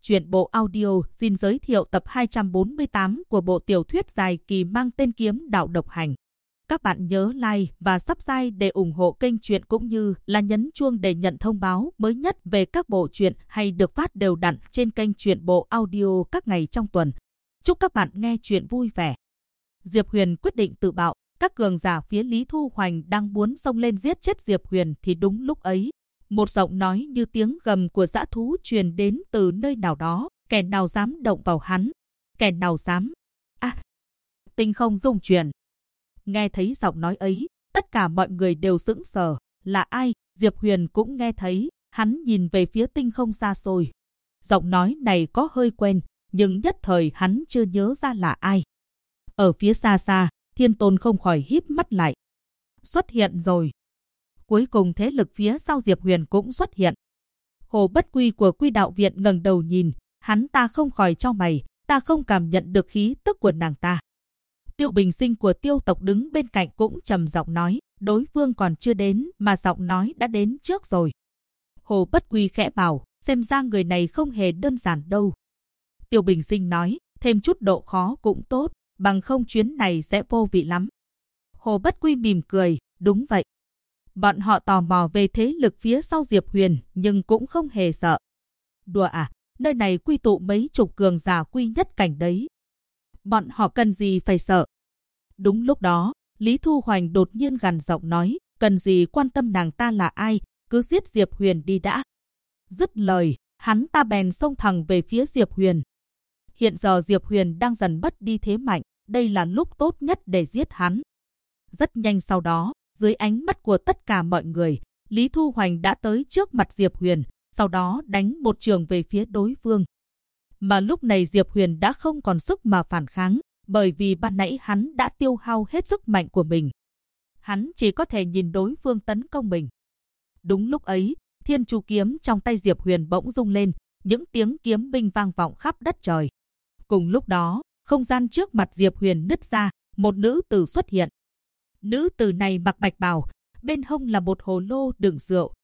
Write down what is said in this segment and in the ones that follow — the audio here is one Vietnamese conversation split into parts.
Truyện bộ audio xin giới thiệu tập 248 của bộ tiểu thuyết dài kỳ mang tên Kiếm Đạo Độc Hành. Các bạn nhớ like và subscribe để ủng hộ kênh truyện cũng như là nhấn chuông để nhận thông báo mới nhất về các bộ truyện hay được phát đều đặn trên kênh truyện bộ audio các ngày trong tuần. Chúc các bạn nghe truyện vui vẻ. Diệp Huyền quyết định tự bạo. Các cường giả phía Lý Thu Hoành đang muốn xông lên giết chết Diệp Huyền thì đúng lúc ấy, một giọng nói như tiếng gầm của dã thú truyền đến từ nơi nào đó. Kẻ nào dám động vào hắn? Kẻ nào dám? Tinh không rung chuyển. Nghe thấy giọng nói ấy, tất cả mọi người đều sững sờ. Là ai? Diệp Huyền cũng nghe thấy. Hắn nhìn về phía tinh không xa xôi. Giọng nói này có hơi quen, nhưng nhất thời hắn chưa nhớ ra là ai. Ở phía xa xa, Thiên Tôn không khỏi híp mắt lại. Xuất hiện rồi. Cuối cùng thế lực phía sau Diệp Huyền cũng xuất hiện. Hồ Bất Quy của Quy Đạo Viện ngẩng đầu nhìn, hắn ta không khỏi chau mày, ta không cảm nhận được khí tức của nàng ta. Tiêu Bình Sinh của Tiêu tộc đứng bên cạnh cũng trầm giọng nói, đối phương còn chưa đến mà giọng nói đã đến trước rồi. Hồ Bất Quy khẽ bảo, xem ra người này không hề đơn giản đâu. Tiêu Bình Sinh nói, thêm chút độ khó cũng tốt, bằng không chuyến này sẽ vô vị lắm. Hồ Bất Quy mỉm cười, đúng vậy. Bọn họ tò mò về thế lực phía sau Diệp Huyền nhưng cũng không hề sợ. Đùa à, nơi này quy tụ mấy chục cường giả quy nhất cảnh đấy. Bọn họ cần gì phải sợ. Đúng lúc đó, Lý Thu Hoành đột nhiên gằn giọng nói, cần gì quan tâm nàng ta là ai, cứ giết Diệp Huyền đi đã. Dứt lời, hắn ta bèn xông thẳng về phía Diệp Huyền. Hiện giờ Diệp Huyền đang dần mất đi thế mạnh, đây là lúc tốt nhất để giết hắn. Rất nhanh sau đó, dưới ánh mắt của tất cả mọi người, Lý Thu Hoành đã tới trước mặt Diệp Huyền, sau đó đánh một trường về phía đối phương. Mà lúc này Diệp Huyền đã không còn sức mà phản kháng, bởi vì ban nãy hắn đã tiêu hao hết sức mạnh của mình. Hắn chỉ có thể nhìn đối phương tấn công mình. Đúng lúc ấy, Thiên Chu kiếm trong tay Diệp Huyền bỗng rung lên, những tiếng kiếm binh vang vọng khắp đất trời. Cùng lúc đó, không gian trước mặt Diệp Huyền nứt ra, một nữ tử xuất hiện. Nữ tử này mặc bạch bào, bên hông là một hồ lô đựng rượu.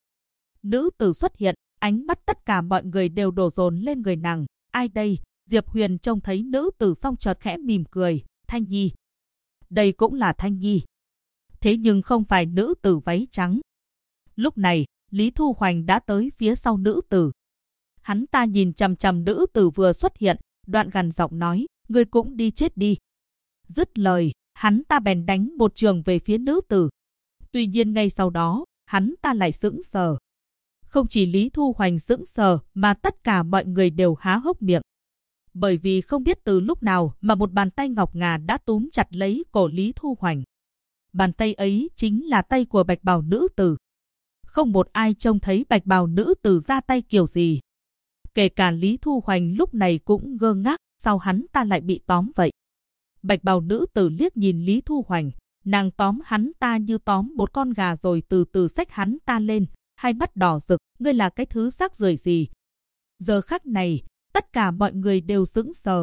Nữ tử xuất hiện, ánh mắt tất cả mọi người đều đổ dồn lên người nàng. Ai đây? Diệp Huyền trông thấy nữ tử xong chợt khẽ mỉm cười, Thanh Nhi. Đây cũng là Thanh Nhi. Thế nhưng không phải nữ tử váy trắng. Lúc này, Lý Thu Hoành đã tới phía sau nữ tử. Hắn ta nhìn chằm chằm nữ tử vừa xuất hiện, đoạn gằn giọng nói, ngươi cũng đi chết đi. Dứt lời, hắn ta bèn đánh một trường về phía nữ tử. Tuy nhiên ngay sau đó, hắn ta lại sững sờ. Không chỉ Lý Thu Hoành sững sờ mà tất cả mọi người đều há hốc miệng. Bởi vì không biết từ lúc nào mà một bàn tay ngọc ngà đã túm chặt lấy cổ Lý Thu Hoành. Bàn tay ấy chính là tay của bạch bào nữ tử. Không một ai trông thấy bạch bào nữ tử ra tay kiểu gì. Kể cả Lý Thu Hoành lúc này cũng ngơ ngác, sao hắn ta lại bị tóm vậy? Bạch bào nữ tử liếc nhìn Lý Thu Hoành, nàng tóm hắn ta như tóm một con gà rồi từ từ xách hắn ta lên, hai mắt đỏ rực, ngươi là cái thứ rác rưởi gì? Giờ khắc này, tất cả mọi người đều sững sờ.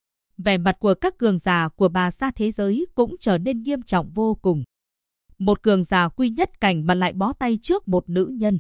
Vẻ mặt của các cường giả của Bà Sa thế giới cũng trở nên nghiêm trọng vô cùng. Một cường giả quy nhất cảnh mà lại bó tay trước một nữ nhân.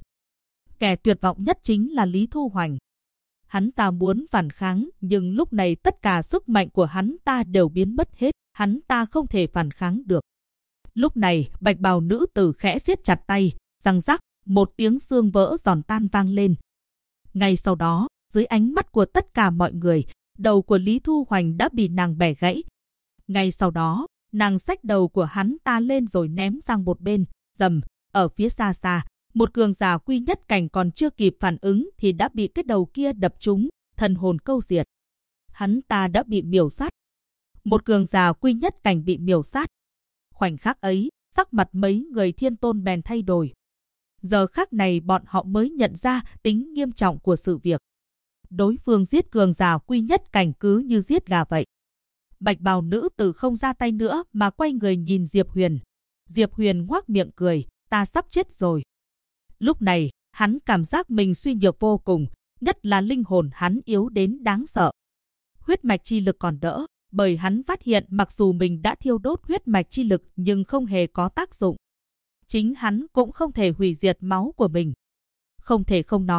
Kẻ tuyệt vọng nhất chính là Lý Thu Hoành. Hắn ta muốn phản kháng, nhưng lúc này tất cả sức mạnh của hắn ta đều biến mất hết, hắn ta không thể phản kháng được. Lúc này, bạch bào nữ tử khẽ siết chặt tay, răng rắc, một tiếng xương vỡ giòn tan vang lên. Ngay sau đó, dưới ánh mắt của tất cả mọi người, đầu của Lý Thu Hoành đã bị nàng bẻ gãy. Ngay sau đó, nàng xách đầu của hắn ta lên rồi ném sang một bên, rầm, ở phía xa xa. Một cường giả quy nhất cảnh còn chưa kịp phản ứng thì đã bị cái đầu kia đập trúng, thần hồn câu diệt. Hắn ta đã bị miểu sát. Một cường giả quy nhất cảnh bị miểu sát. Khoảnh khắc ấy, sắc mặt mấy người Thiên Tôn bèn thay đổi. Giờ khắc này bọn họ mới nhận ra tính nghiêm trọng của sự việc. Đối phương giết cường giả quy nhất cảnh cứ như giết gà vậy. Bạch bào nữ tử không ra tay nữa mà quay người nhìn Diệp Huyền. Diệp Huyền ngoác miệng cười, ta sắp chết rồi. Lúc này, hắn cảm giác mình suy nhược vô cùng, nhất là linh hồn hắn yếu đến đáng sợ. Huyết mạch chi lực còn đỡ, bởi hắn phát hiện mặc dù mình đã thiêu đốt huyết mạch chi lực nhưng không hề có tác dụng. Chính hắn cũng không thể hủy diệt máu của mình. Không thể không nói,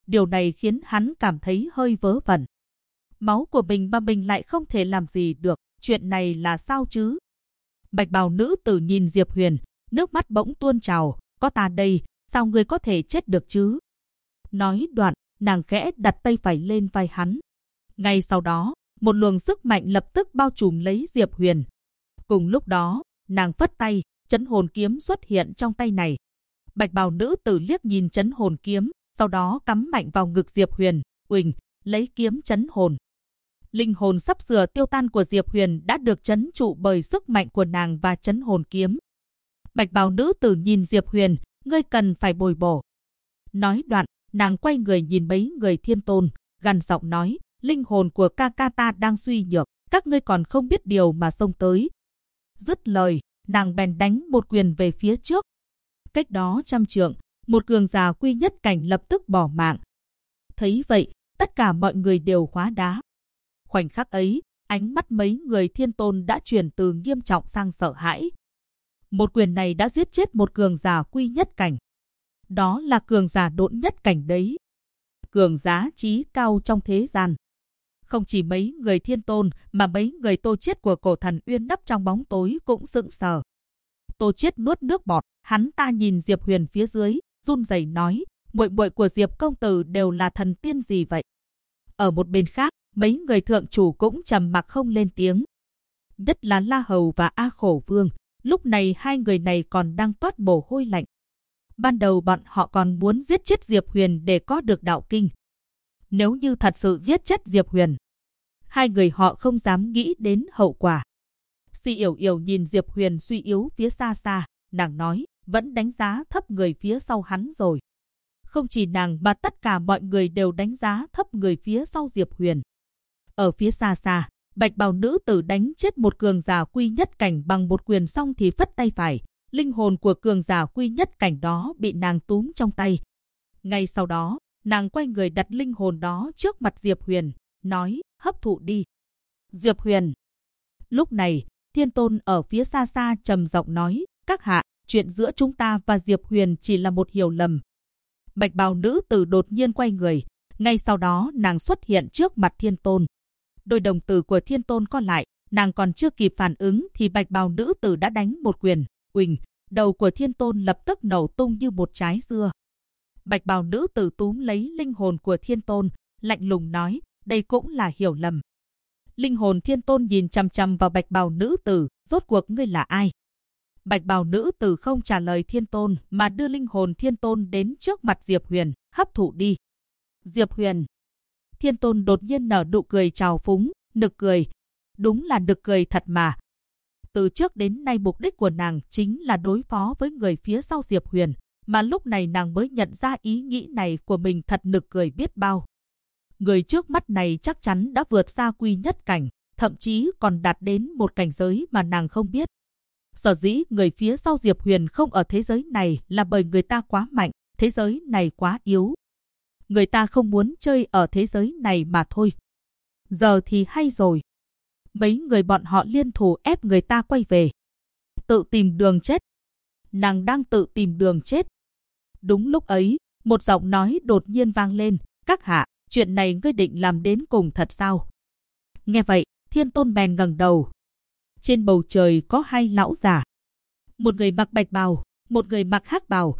điều này khiến hắn cảm thấy hơi vớ vẩn. Máu của mình mà mình lại không thể làm gì được, chuyện này là sao chứ? Bạch bào nữ tử nhìn Diệp Huyền, nước mắt bỗng tuôn trào, có ta đây, sao ngươi có thể chết được chứ? Nói đoạn, nàng khẽ đặt tay phải lên vai hắn. Ngay sau đó, một luồng sức mạnh lập tức bao trùm lấy Diệp Huyền. Cùng lúc đó, nàng phất tay, trấn hồn kiếm xuất hiện trong tay này. Bạch bào nữ tử liếc nhìn trấn hồn kiếm, sau đó cắm mạnh vào ngực Diệp Huyền, uỳnh, lấy kiếm trấn hồn. Linh hồn sắp sửa tiêu tan của Diệp Huyền đã được trấn trụ bởi sức mạnh của nàng và trấn hồn kiếm. Bạch bào nữ tử nhìn Diệp Huyền, ngươi cần phải bồi bổ. Nói đoạn, nàng quay người nhìn mấy người thiên tôn, gằn giọng nói, linh hồn của ca ca ta đang suy nhược, các ngươi còn không biết điều mà xông tới. Dứt lời, nàng bèn đánh một quyền về phía trước. Cách đó 100 trượng, một cường giả quy nhất cảnh lập tức bỏ mạng. Thấy vậy, tất cả mọi người đều hóa đá. Khoảnh khắc ấy, ánh mắt mấy người thiên tôn đã chuyển từ nghiêm trọng sang sợ hãi. Một quyền này đã giết chết một cường giả quy nhất cảnh. Đó là cường giả độn nhất cảnh đấy. Cường giá trí cao trong thế gian. Không chỉ mấy người thiên tôn mà mấy người Tô Chiết của cổ thần Uyên nấp trong bóng tối cũng sững sờ. Tô Chiết nuốt nước bọt, hắn ta nhìn Diệp Huyền phía dưới, run rẩy nói, muội muội của Diệp công tử đều là thần tiên gì vậy? Ở một bên khác, mấy người thượng chủ cũng trầm mặc không lên tiếng. Nhất là La Hầu và A Khổ Vương, lúc này hai người này còn đang toát mồ hôi lạnh. Ban đầu bọn họ còn muốn giết chết Diệp Huyền để có được đạo kinh. Nếu như thật sự giết chết Diệp Huyền, hai người họ không dám nghĩ đến hậu quả. Si Yểu Yểu nhìn Diệp Huyền suy yếu phía xa xa, nàng nói, vẫn đánh giá thấp người phía sau hắn rồi. Không chỉ nàng mà tất cả mọi người đều đánh giá thấp người phía sau Diệp Huyền. Ở phía xa xa, bạch bào nữ tử đánh chết một cường giả quy nhất cảnh bằng một quyền xong thì phất tay phải. Linh hồn của cường giả quy nhất cảnh đó bị nàng túm trong tay. Ngay sau đó, nàng quay người đặt linh hồn đó trước mặt Diệp Huyền, nói, hấp thụ đi. Diệp Huyền. Lúc này, thiên tôn ở phía xa xa trầm giọng nói, các hạ, chuyện giữa chúng ta và Diệp Huyền chỉ là một hiểu lầm. Bạch bào nữ tử đột nhiên quay người, ngay sau đó nàng xuất hiện trước mặt thiên tôn. Đôi đồng tử của thiên tôn co lại, nàng còn chưa kịp phản ứng thì bạch bào nữ tử đã đánh một quyền. Uỳnh, đầu của thiên tôn lập tức nổ tung như một trái dưa. Bạch bào nữ tử túm lấy linh hồn của thiên tôn, lạnh lùng nói, đây cũng là hiểu lầm. Linh hồn thiên tôn nhìn chằm chằm vào bạch bào nữ tử, rốt cuộc ngươi là ai? Bạch bào nữ tử không trả lời thiên tôn mà đưa linh hồn thiên tôn đến trước mặt Diệp Huyền, hấp thụ đi. Diệp Huyền. Thiên tôn đột nhiên nở nụ cười trào phúng, nực cười. Đúng là nực cười thật mà. Từ trước đến nay mục đích của nàng chính là đối phó với người phía sau Diệp Huyền, mà lúc này nàng mới nhận ra ý nghĩ này của mình thật nực cười biết bao. Người trước mắt này chắc chắn đã vượt xa quy nhất cảnh, thậm chí còn đạt đến một cảnh giới mà nàng không biết. Sở dĩ người phía sau Diệp Huyền không ở thế giới này là bởi người ta quá mạnh, thế giới này quá yếu. Người ta không muốn chơi ở thế giới này mà thôi. Giờ thì hay rồi. Mấy người bọn họ liên thủ ép người ta quay về. Tự tìm đường chết. Nàng đang tự tìm đường chết. Đúng lúc ấy, một giọng nói đột nhiên vang lên. Các hạ, chuyện này ngươi định làm đến cùng thật sao? Nghe vậy, thiên tôn bèn ngẩng đầu. Trên bầu trời có hai lão già. Một người mặc bạch bào, một người mặc hắc bào.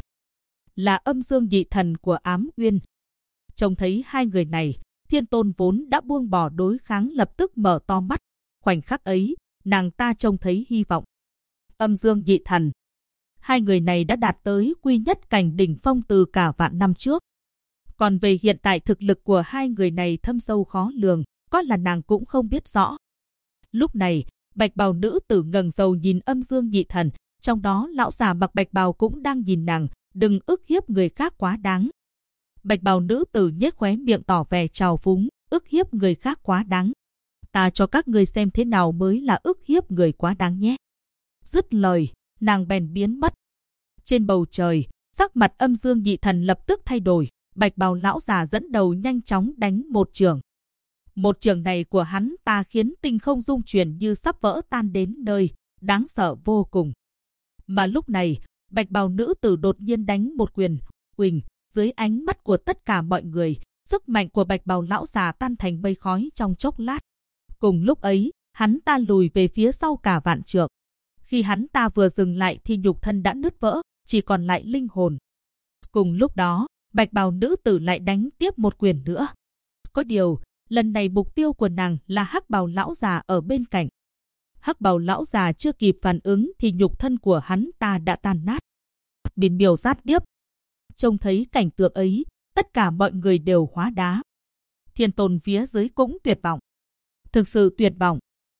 Là âm dương nhị thần của Ám Uyên. Trông thấy hai người này, thiên tôn vốn đã buông bỏ đối kháng lập tức mở to mắt. Khoảnh khắc ấy, nàng ta trông thấy hy vọng. Âm dương nhị thần. Hai người này đã đạt tới quy nhất cảnh đỉnh phong từ cả vạn năm trước. Còn về hiện tại thực lực của hai người này thâm sâu khó lường, có là nàng cũng không biết rõ. Lúc này, bạch bào nữ tử ngẩng đầu nhìn âm dương nhị thần, trong đó lão già mặc bạch bào cũng đang nhìn nàng, đừng ức hiếp người khác quá đáng. Bạch bào nữ tử nhếch khóe miệng tỏ vẻ trào phúng, ức hiếp người khác quá đáng. Ta cho các ngươi xem thế nào mới là ức hiếp người quá đáng nhé. Dứt lời, nàng bèn biến mất. Trên bầu trời, sắc mặt âm dương nhị thần lập tức thay đổi, bạch bào lão già dẫn đầu nhanh chóng đánh một chưởng. Một chưởng này của hắn ta khiến tinh không rung chuyển như sắp vỡ tan đến nơi, đáng sợ vô cùng. Mà lúc này, bạch bào nữ tử đột nhiên đánh một quyền, uỳnh, dưới ánh mắt của tất cả mọi người, sức mạnh của Bạch Bào lão già tan thành mây khói trong chốc lát. Cùng lúc ấy, hắn ta lùi về phía sau cả vạn trượng. Khi hắn ta vừa dừng lại thì nhục thân đã nứt vỡ, chỉ còn lại linh hồn. Cùng lúc đó, Bạch Bào nữ tử lại đánh tiếp một quyền nữa. Có điều, lần này mục tiêu của nàng là Hắc Bào lão già ở bên cạnh. Hắc Bào lão già chưa kịp phản ứng thì nhục thân của hắn ta đã tan nát. Biển miều sát điếp. Trông thấy cảnh tượng ấy, tất cả mọi người đều hóa đá. Thiên Tôn phía dưới cũng tuyệt vọng. Thực sự tuyệt vọng.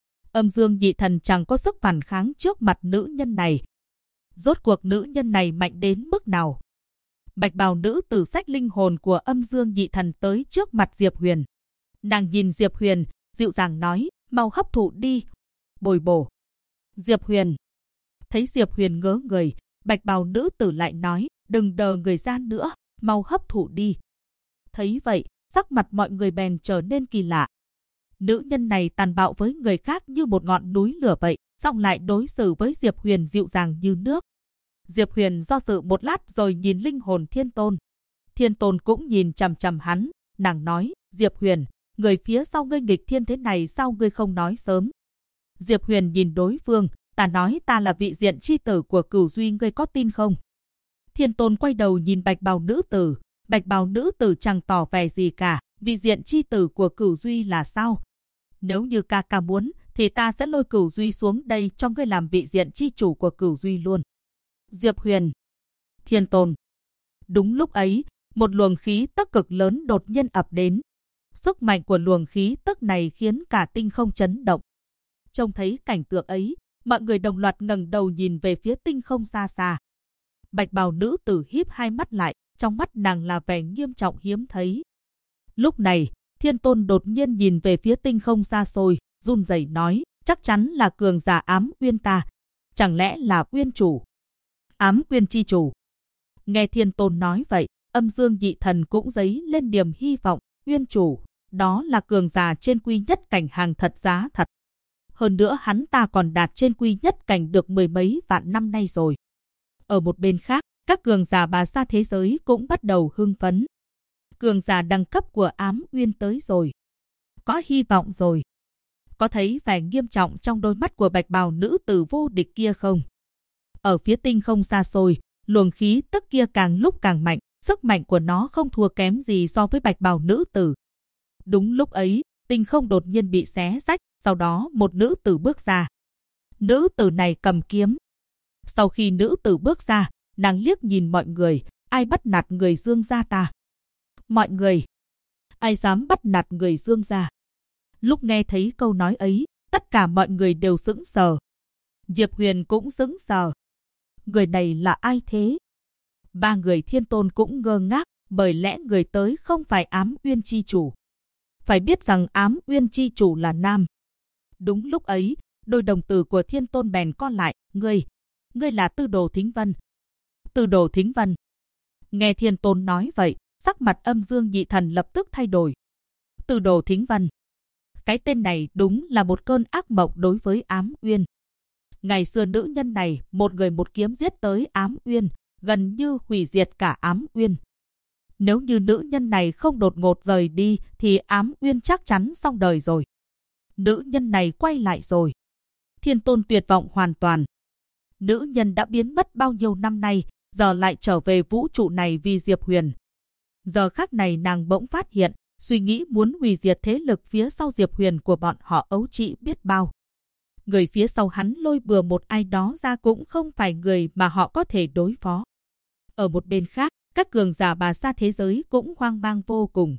Âm Dương Nhị Thần chẳng có sức phản kháng trước mặt nữ nhân này. Rốt cuộc nữ nhân này mạnh đến mức nào? Bạch Bào nữ tử xách linh hồn của Âm Dương Nhị Thần tới trước mặt Diệp Huyền. Nàng nhìn Diệp Huyền, dịu dàng nói, mau hấp thụ đi. Bồi bổ. Diệp Huyền. Thấy Diệp Huyền ngớ người, Bạch Bào nữ tử lại nói, đừng đờ người ra nữa, mau hấp thụ đi. Thấy vậy, sắc mặt mọi người bèn trở nên kỳ lạ. Nữ nhân này tàn bạo với người khác như một ngọn núi lửa vậy, song lại đối xử với Diệp Huyền dịu dàng như nước. Diệp Huyền do dự một lát rồi nhìn linh hồn Thiên Tôn. Thiên Tôn cũng nhìn chằm chằm hắn, nàng nói, Diệp Huyền, người phía sau ngươi nghịch thiên thế này sao ngươi không nói sớm? Diệp Huyền nhìn đối phương, ta nói ta là vị diện chi tử của Cửu Duy, ngươi có tin không? Thiên Tôn quay đầu nhìn Bạch Bào nữ tử, Bạch Bào nữ tử chẳng tỏ vẻ gì cả, vị diện chi tử của Cửu Duy là sao? Nếu như ca ca muốn, thì ta sẽ lôi Cửu Duy xuống đây cho ngươi làm vị diện chi chủ của Cửu Duy luôn. Diệp Huyền. Thiên Tôn. Đúng lúc ấy, một luồng khí tức cực lớn đột nhiên ập đến. Sức mạnh của luồng khí tức này khiến cả tinh không chấn động. Trông thấy cảnh tượng ấy, mọi người đồng loạt ngẩng đầu nhìn về phía tinh không xa xa. Bạch Bào nữ tử híp hai mắt lại, trong mắt nàng là vẻ nghiêm trọng hiếm thấy. Lúc này, Thiên Tôn đột nhiên nhìn về phía tinh không xa xôi, run rẩy nói, chắc chắn là cường giả Ám Uyên ta. Chẳng lẽ là Uyên chủ? Ám Uyên chi chủ. Nghe Thiên Tôn nói vậy, Âm Dương Nhị Thần cũng dấy lên niềm hy vọng, Uyên chủ, đó là cường giả trên quy nhất cảnh hàng thật giá thật. Hơn nữa hắn ta còn đạt trên quy nhất cảnh được mười mấy vạn năm nay rồi. Ở một bên khác, các cường giả Bà Sa thế giới cũng bắt đầu hưng phấn. Cường giả đẳng cấp của Ám Uyên tới rồi. Có hy vọng rồi. Có thấy vẻ nghiêm trọng trong đôi mắt của Bạch Bào nữ tử vô địch kia không? Ở phía tinh không xa xôi, luồng khí tức kia càng lúc càng mạnh, sức mạnh của nó không thua kém gì so với Bạch Bào nữ tử. Đúng lúc ấy, tinh không đột nhiên bị xé rách, sau đó một nữ tử bước ra. Nữ tử này cầm kiếm. Sau khi nữ tử bước ra, nàng liếc nhìn mọi người, ai bắt nạt người Dương gia ta? Mọi người, ai dám bắt nạt người Dương gia? Lúc nghe thấy câu nói ấy, tất cả mọi người đều sững sờ. Diệp Huyền cũng sững sờ. Người này là ai thế? Ba người Thiên Tôn cũng ngơ ngác, bởi lẽ người tới không phải Ám Uyên chi chủ. Phải biết rằng Ám Uyên chi chủ là nam. Đúng lúc ấy, đôi đồng tử của Thiên Tôn bèn co lại, ngươi là Tư Đồ Thính Vân. Tư Đồ Thính Vân. Nghe Thiên Tôn nói vậy, sắc mặt Âm Dương Nhị Thần lập tức thay đổi. Tư Đồ Thính Vân. Cái tên này đúng là một cơn ác mộng đối với Ám Uyên. Ngày xưa nữ nhân này một người một kiếm giết tới Ám Uyên, gần như hủy diệt cả Ám Uyên. Nếu như nữ nhân này không đột ngột rời đi thì Ám Uyên chắc chắn xong đời rồi. Nữ nhân này quay lại rồi. Thiên Tôn tuyệt vọng hoàn toàn. Nữ nhân đã biến mất bao nhiêu năm nay, giờ lại trở về vũ trụ này vì Diệp Huyền. Giờ khắc này nàng bỗng phát hiện, suy nghĩ muốn hủy diệt thế lực phía sau Diệp Huyền của bọn họ ấu trĩ biết bao. Người phía sau hắn lôi bừa một ai đó ra cũng không phải người mà họ có thể đối phó. Ở một bên khác, các cường giả Bà Sa thế giới cũng hoang mang vô cùng.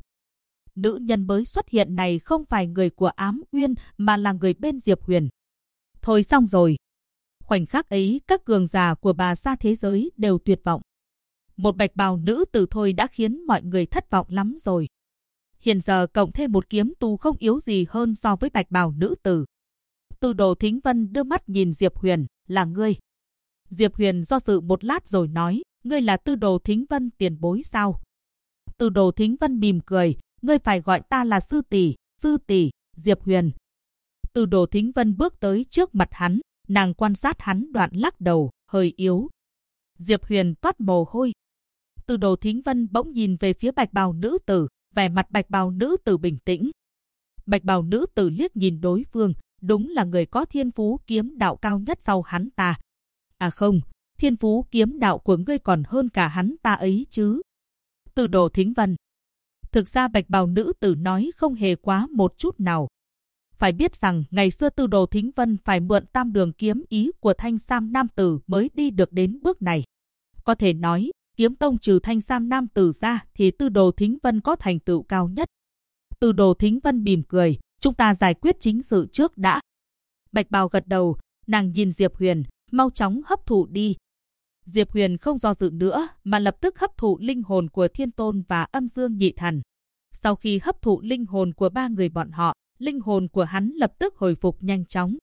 Nữ nhân mới xuất hiện này không phải người của Ám Uyên mà là người bên Diệp Huyền. Thôi xong rồi. Khoảnh khắc ấy, các cường giả của Bà Sa thế giới đều tuyệt vọng. Một Bạch Bào nữ tử thôi đã khiến mọi người thất vọng lắm rồi. Hiện giờ cộng thêm một kiếm tu không yếu gì hơn so với Bạch Bào nữ tử. Tư Đồ Thính Vân đưa mắt nhìn Diệp Huyền, là ngươi. Diệp Huyền do dự một lát rồi nói, ngươi là Tư Đồ Thính Vân tiền bối sao? Tư Đồ Thính Vân mỉm cười, ngươi phải gọi ta là sư tỷ, Diệp Huyền. Tư Đồ Thính Vân bước tới trước mặt hắn, nàng quan sát hắn đoạn lắc đầu, hơi yếu. Diệp Huyền toát mồ hôi. Từ Đồ Thính Vân bỗng nhìn về phía bạch bào nữ tử, vẻ mặt bạch bào nữ tử bình tĩnh. Bạch bào nữ tử liếc nhìn đối phương, đúng là người có thiên phú kiếm đạo cao nhất sau hắn ta. À không, thiên phú kiếm đạo của ngươi còn hơn cả hắn ta ấy chứ. Từ Đồ Thính Vân. Thực ra bạch bào nữ tử nói không hề quá một chút nào. Phải biết rằng ngày xưa Từ Đồ Thính Vân phải mượn tam đường kiếm ý của Thanh Sam Nam Tử mới đi được đến bước này. Có thể nói, kiếm tông trừ Thanh Sam Nam Tử ra thì Từ Đồ Thính Vân có thành tựu cao nhất. Từ Đồ Thính Vân mỉm cười, chúng ta giải quyết chính sự trước đã. Bạch bào gật đầu, nàng nhìn Diệp Huyền, mau chóng hấp thụ đi. Diệp Huyền không do dự nữa mà lập tức hấp thụ linh hồn của Thiên Tôn và Âm Dương Nhị Thần. Sau khi hấp thụ linh hồn của ba người bọn họ, linh hồn của hắn lập tức hồi phục nhanh chóng.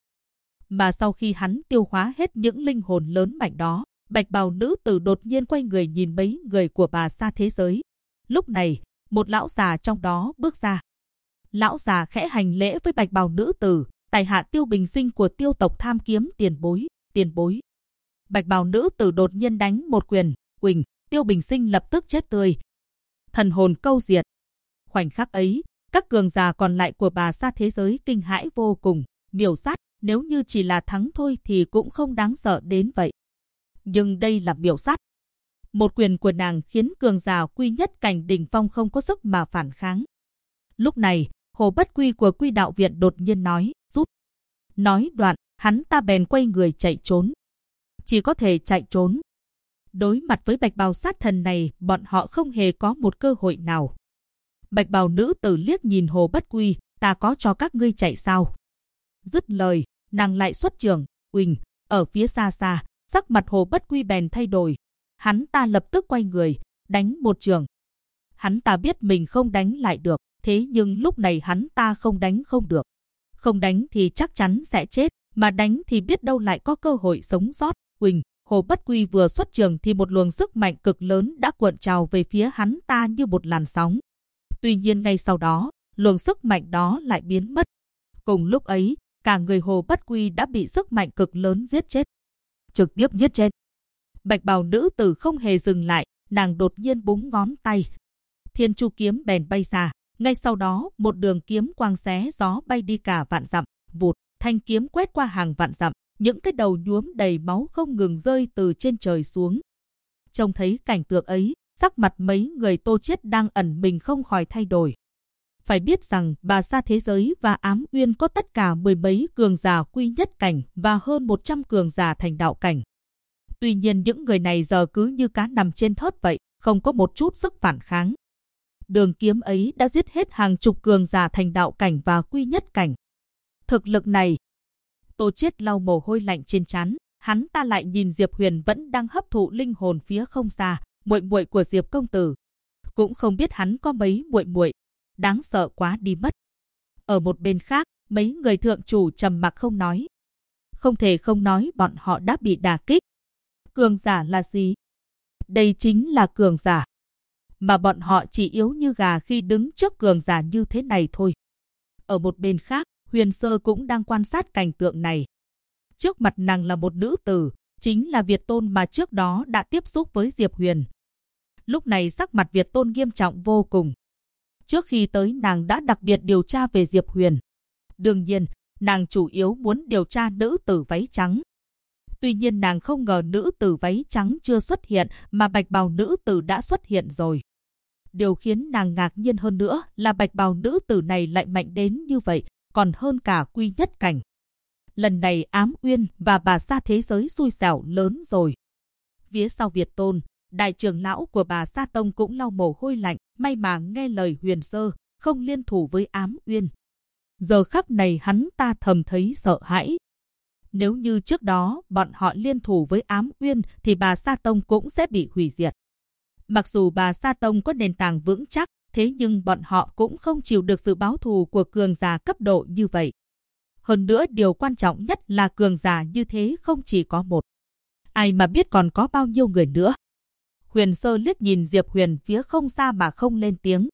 Mà sau khi hắn tiêu hóa hết những linh hồn lớn mạnh đó, bạch bào nữ tử đột nhiên quay người nhìn mấy người của bà Sa thế giới. Lúc này, một lão già trong đó bước ra. Lão già khẽ hành lễ với bạch bào nữ tử, tại hạ Tiêu Bình Sinh của Tiêu tộc tham kiếm tiền bối. Bạch bào nữ tử đột nhiên đánh một quyền, quỳnh, Tiêu Bình Sinh lập tức chết tươi. Thần hồn câu diệt. Khoảnh khắc ấy, các cường giả còn lại của bà Sa thế giới kinh hãi vô cùng, miểu sát, nếu như chỉ là thắng thôi thì cũng không đáng sợ đến vậy. Nhưng đây là miểu sát. Một quyền của nàng khiến cường giả quy nhất cảnh đỉnh phong không có sức mà phản kháng. Lúc này, Hồ Bất Quy của Quy Đạo Viện đột nhiên nói, rút. Nói đoạn, hắn ta bèn quay người chạy trốn. Chỉ có thể chạy trốn. Đối mặt với bạch bào sát thần này, bọn họ không hề có một cơ hội nào. Bạch bào nữ tử liếc nhìn Hồ Bất Quy, ta có cho các ngươi chạy sao? Dứt lời, nàng lại xuất trường, uỳnh, ở phía xa xa, sắc mặt Hồ Bất Quy bèn thay đổi. Hắn ta lập tức quay người, đánh một trường. Hắn ta biết mình không đánh lại được, thế nhưng lúc này hắn ta không đánh không được. Không đánh thì chắc chắn sẽ chết, mà đánh thì biết đâu lại có cơ hội sống sót. Uỳnh, Hồ Bất Quy vừa xuất trường thì một luồng sức mạnh cực lớn đã cuộn trào về phía hắn ta như một làn sóng. Tuy nhiên ngay sau đó, luồng sức mạnh đó lại biến mất. Cùng lúc ấy, cả người Hồ Bất Quy đã bị sức mạnh cực lớn giết chết. Trực tiếp giết chết. Bạch bào nữ tử không hề dừng lại, nàng đột nhiên búng ngón tay. Thiên Chu kiếm bèn bay ra, ngay sau đó một đường kiếm quang xé gió bay đi cả vạn dặm, vụt, thanh kiếm quét qua hàng vạn dặm, những cái đầu nhuốm đầy máu không ngừng rơi từ trên trời xuống. Trông thấy cảnh tượng ấy, sắc mặt mấy người Tô Chiết đang ẩn mình không khỏi thay đổi. Phải biết rằng bà Sa thế giới và Ám Uyên có tất cả mười mấy cường giả quy nhất cảnh và hơn 100 cường giả thành đạo cảnh. Tuy nhiên những người này giờ cứ như cá nằm trên thớt vậy, không có một chút sức phản kháng. Đường kiếm ấy đã giết hết hàng chục cường giả thành đạo cảnh và quy nhất cảnh. Thực lực này, Tô Chiết lau mồ hôi lạnh trên trán, hắn ta lại nhìn Diệp Huyền vẫn đang hấp thụ linh hồn phía không xa, muội muội của Diệp công tử. Cũng không biết hắn có mấy muội muội, đáng sợ quá đi mất. Ở một bên khác, mấy người thượng chủ trầm mặc không nói. Không thể không nói bọn họ đã bị đả kích. Cường giả là gì? Đây chính là cường giả. Mà bọn họ chỉ yếu như gà khi đứng trước cường giả như thế này thôi. Ở một bên khác, Huyền Sơ cũng đang quan sát cảnh tượng này. Trước mặt nàng là một nữ tử, chính là Việt Tôn mà trước đó đã tiếp xúc với Diệp Huyền. Lúc này sắc mặt Việt Tôn nghiêm trọng vô cùng. Trước khi tới nàng đã đặc biệt điều tra về Diệp Huyền. Đương nhiên, nàng chủ yếu muốn điều tra nữ tử váy trắng. Tuy nhiên nàng không ngờ nữ tử váy trắng chưa xuất hiện mà bạch bào nữ tử đã xuất hiện rồi. Điều khiến nàng ngạc nhiên hơn nữa là bạch bào nữ tử này lại mạnh đến như vậy, còn hơn cả quy nhất cảnh. Lần này Ám Uyên và bà Sa thế giới xui xẻo lớn rồi. Phía sau Việt Tôn, đại trưởng lão của bà Sa Tông cũng lau mồ hôi lạnh, may mà nghe lời Huyền Sơ, không liên thủ với Ám Uyên. Giờ khắc này hắn ta thầm thấy sợ hãi. Nếu như trước đó bọn họ liên thủ với Ám Uyên thì bà Sa Tông cũng sẽ bị hủy diệt. Mặc dù bà Sa Tông có nền tảng vững chắc, thế nhưng bọn họ cũng không chịu được sự báo thù của cường giả cấp độ như vậy. Hơn nữa điều quan trọng nhất là cường giả như thế không chỉ có một. Ai mà biết còn có bao nhiêu người nữa. Huyền Sơ liếc nhìn Diệp Huyền phía không xa mà không lên tiếng.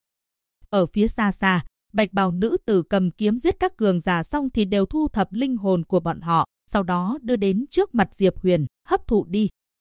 Ở phía xa xa, bạch bào nữ tử cầm kiếm giết các cường giả xong thì đều thu thập linh hồn của bọn họ, sau đó đưa đến trước mặt Diệp Huyền, hấp thụ đi.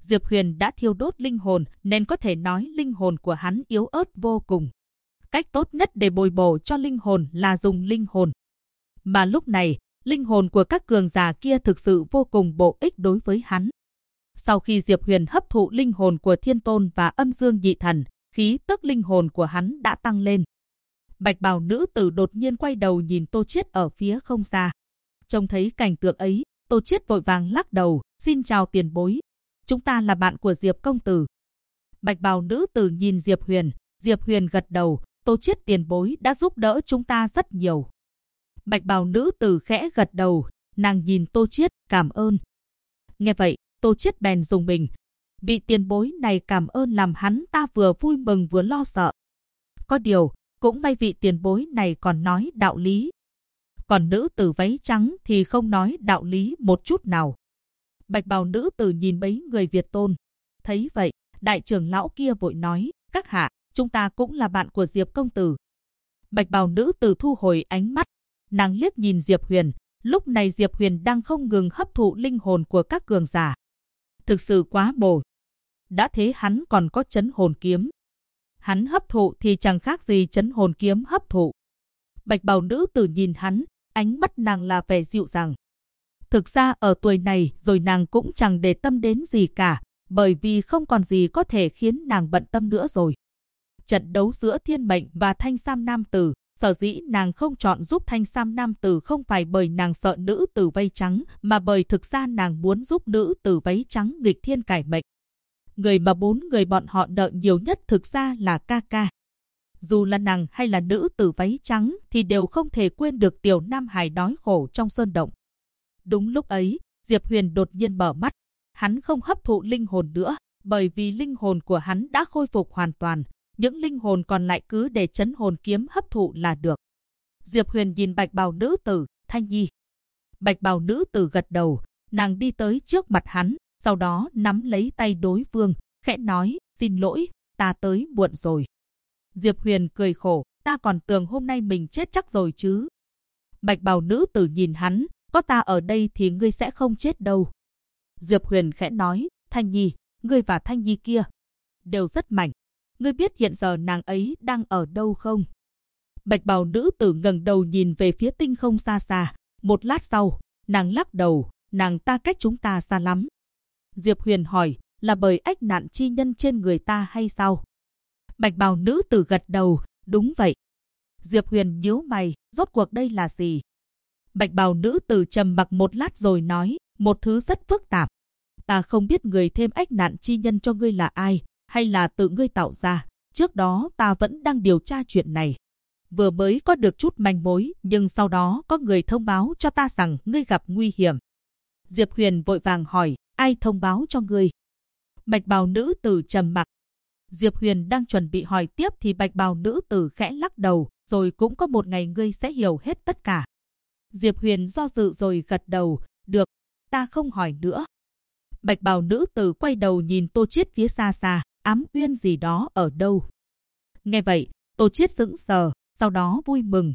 Diệp Huyền đã thiêu đốt linh hồn nên có thể nói linh hồn của hắn yếu ớt vô cùng. Cách tốt nhất để bồi bổ cho linh hồn là dùng linh hồn. Mà lúc này, linh hồn của các cường giả kia thực sự vô cùng bổ ích đối với hắn. Sau khi Diệp Huyền hấp thụ linh hồn của Thiên Tôn và Âm Dương Nhị Thần, khí tức linh hồn của hắn đã tăng lên. Bạch bào nữ tử đột nhiên quay đầu nhìn Tô Chiết ở phía không xa. Trông thấy cảnh tượng ấy, Tô Chiết vội vàng lắc đầu, xin chào tiền bối. Chúng ta là bạn của Diệp công tử. Bạch bào nữ tử nhìn Diệp Huyền gật đầu, Tô Chiết tiền bối đã giúp đỡ chúng ta rất nhiều. Bạch bào nữ tử khẽ gật đầu, nàng nhìn Tô Chiết, cảm ơn. Nghe vậy, Tô Chiết bèn rùng mình. Vị tiền bối này cảm ơn làm hắn ta vừa vui mừng vừa lo sợ. Có điều, cũng may vị tiền bối này còn nói đạo lý. Còn nữ tử váy trắng thì không nói đạo lý một chút nào. Bạch bào nữ tử nhìn mấy người Việt Tôn. Thấy vậy, đại trưởng lão kia vội nói, các hạ, chúng ta cũng là bạn của Diệp công tử. Bạch bào nữ tử thu hồi ánh mắt. Nàng liếc nhìn Diệp Huyền. Lúc này Diệp Huyền đang không ngừng hấp thụ linh hồn của các cường giả. Thực sự quá bổ. Đã thế hắn còn có trấn hồn kiếm. Hắn hấp thụ thì chẳng khác gì trấn hồn kiếm hấp thụ. Bạch bào nữ tử nhìn hắn, ánh mắt nàng là vẻ dịu dàng. Thực ra ở tuổi này rồi nàng cũng chẳng để tâm đến gì cả, bởi vì không còn gì có thể khiến nàng bận tâm nữa rồi. Trận đấu giữa Thiên Mệnh và Thanh Sam Nam Tử, sở dĩ nàng không chọn giúp Thanh Sam Nam Tử không phải bởi nàng sợ nữ tử váy trắng, mà bởi thực ra nàng muốn giúp nữ tử váy trắng nghịch thiên cải mệnh. Người mà bốn người bọn họ đợi nhiều nhất thực ra là ca ca. Dù là nàng hay là nữ tử váy trắng thì đều không thể quên được tiểu nam hài đói khổ trong sơn động. Đúng lúc ấy, Diệp Huyền đột nhiên mở mắt. Hắn không hấp thụ linh hồn nữa, bởi vì linh hồn của hắn đã khôi phục hoàn toàn. Những linh hồn còn lại cứ để trấn hồn kiếm hấp thụ là được. Diệp Huyền nhìn bạch bào nữ tử, Thanh Nhi. Bạch bào nữ tử gật đầu, nàng đi tới trước mặt hắn, sau đó nắm lấy tay đối phương, khẽ nói, xin lỗi, ta tới muộn rồi. Diệp Huyền cười khổ, ta còn tưởng hôm nay mình chết chắc rồi chứ. Bạch bào nữ tử nhìn hắn, có ta ở đây thì ngươi sẽ không chết đâu. Diệp Huyền khẽ nói, Thanh Nhi, ngươi và Thanh Nhi kia đều rất mạnh. Ngươi biết hiện giờ nàng ấy đang ở đâu không? Bạch bào nữ tử ngẩng đầu nhìn về phía tinh không xa xa. Một lát sau, nàng lắc đầu, nàng ta cách chúng ta xa lắm. Diệp Huyền hỏi, là bởi ách nạn chi nhân trên người ta hay sao? Bạch bào nữ tử gật đầu, đúng vậy. Diệp Huyền nhíu mày, rốt cuộc đây là gì? Bạch bào nữ tử trầm mặc một lát rồi nói, một thứ rất phức tạp. Ta không biết người thêm ách nạn chi nhân cho ngươi là ai, hay là tự ngươi tạo ra. Trước đó ta vẫn đang điều tra chuyện này. Vừa mới có được chút manh mối, nhưng sau đó có người thông báo cho ta rằng ngươi gặp nguy hiểm. Diệp Huyền vội vàng hỏi, ai thông báo cho ngươi? Bạch bào nữ tử trầm mặc. Diệp Huyền đang chuẩn bị hỏi tiếp thì bạch bào nữ tử khẽ lắc đầu, rồi cũng có một ngày ngươi sẽ hiểu hết tất cả. Diệp Huyền do dự rồi gật đầu, được, ta không hỏi nữa. Bạch bào nữ tử quay đầu nhìn Tô Chiết phía xa xa, Ám Uyên gì đó ở đâu? Nghe vậy, Tô Chiết sững sờ, sau đó vui mừng.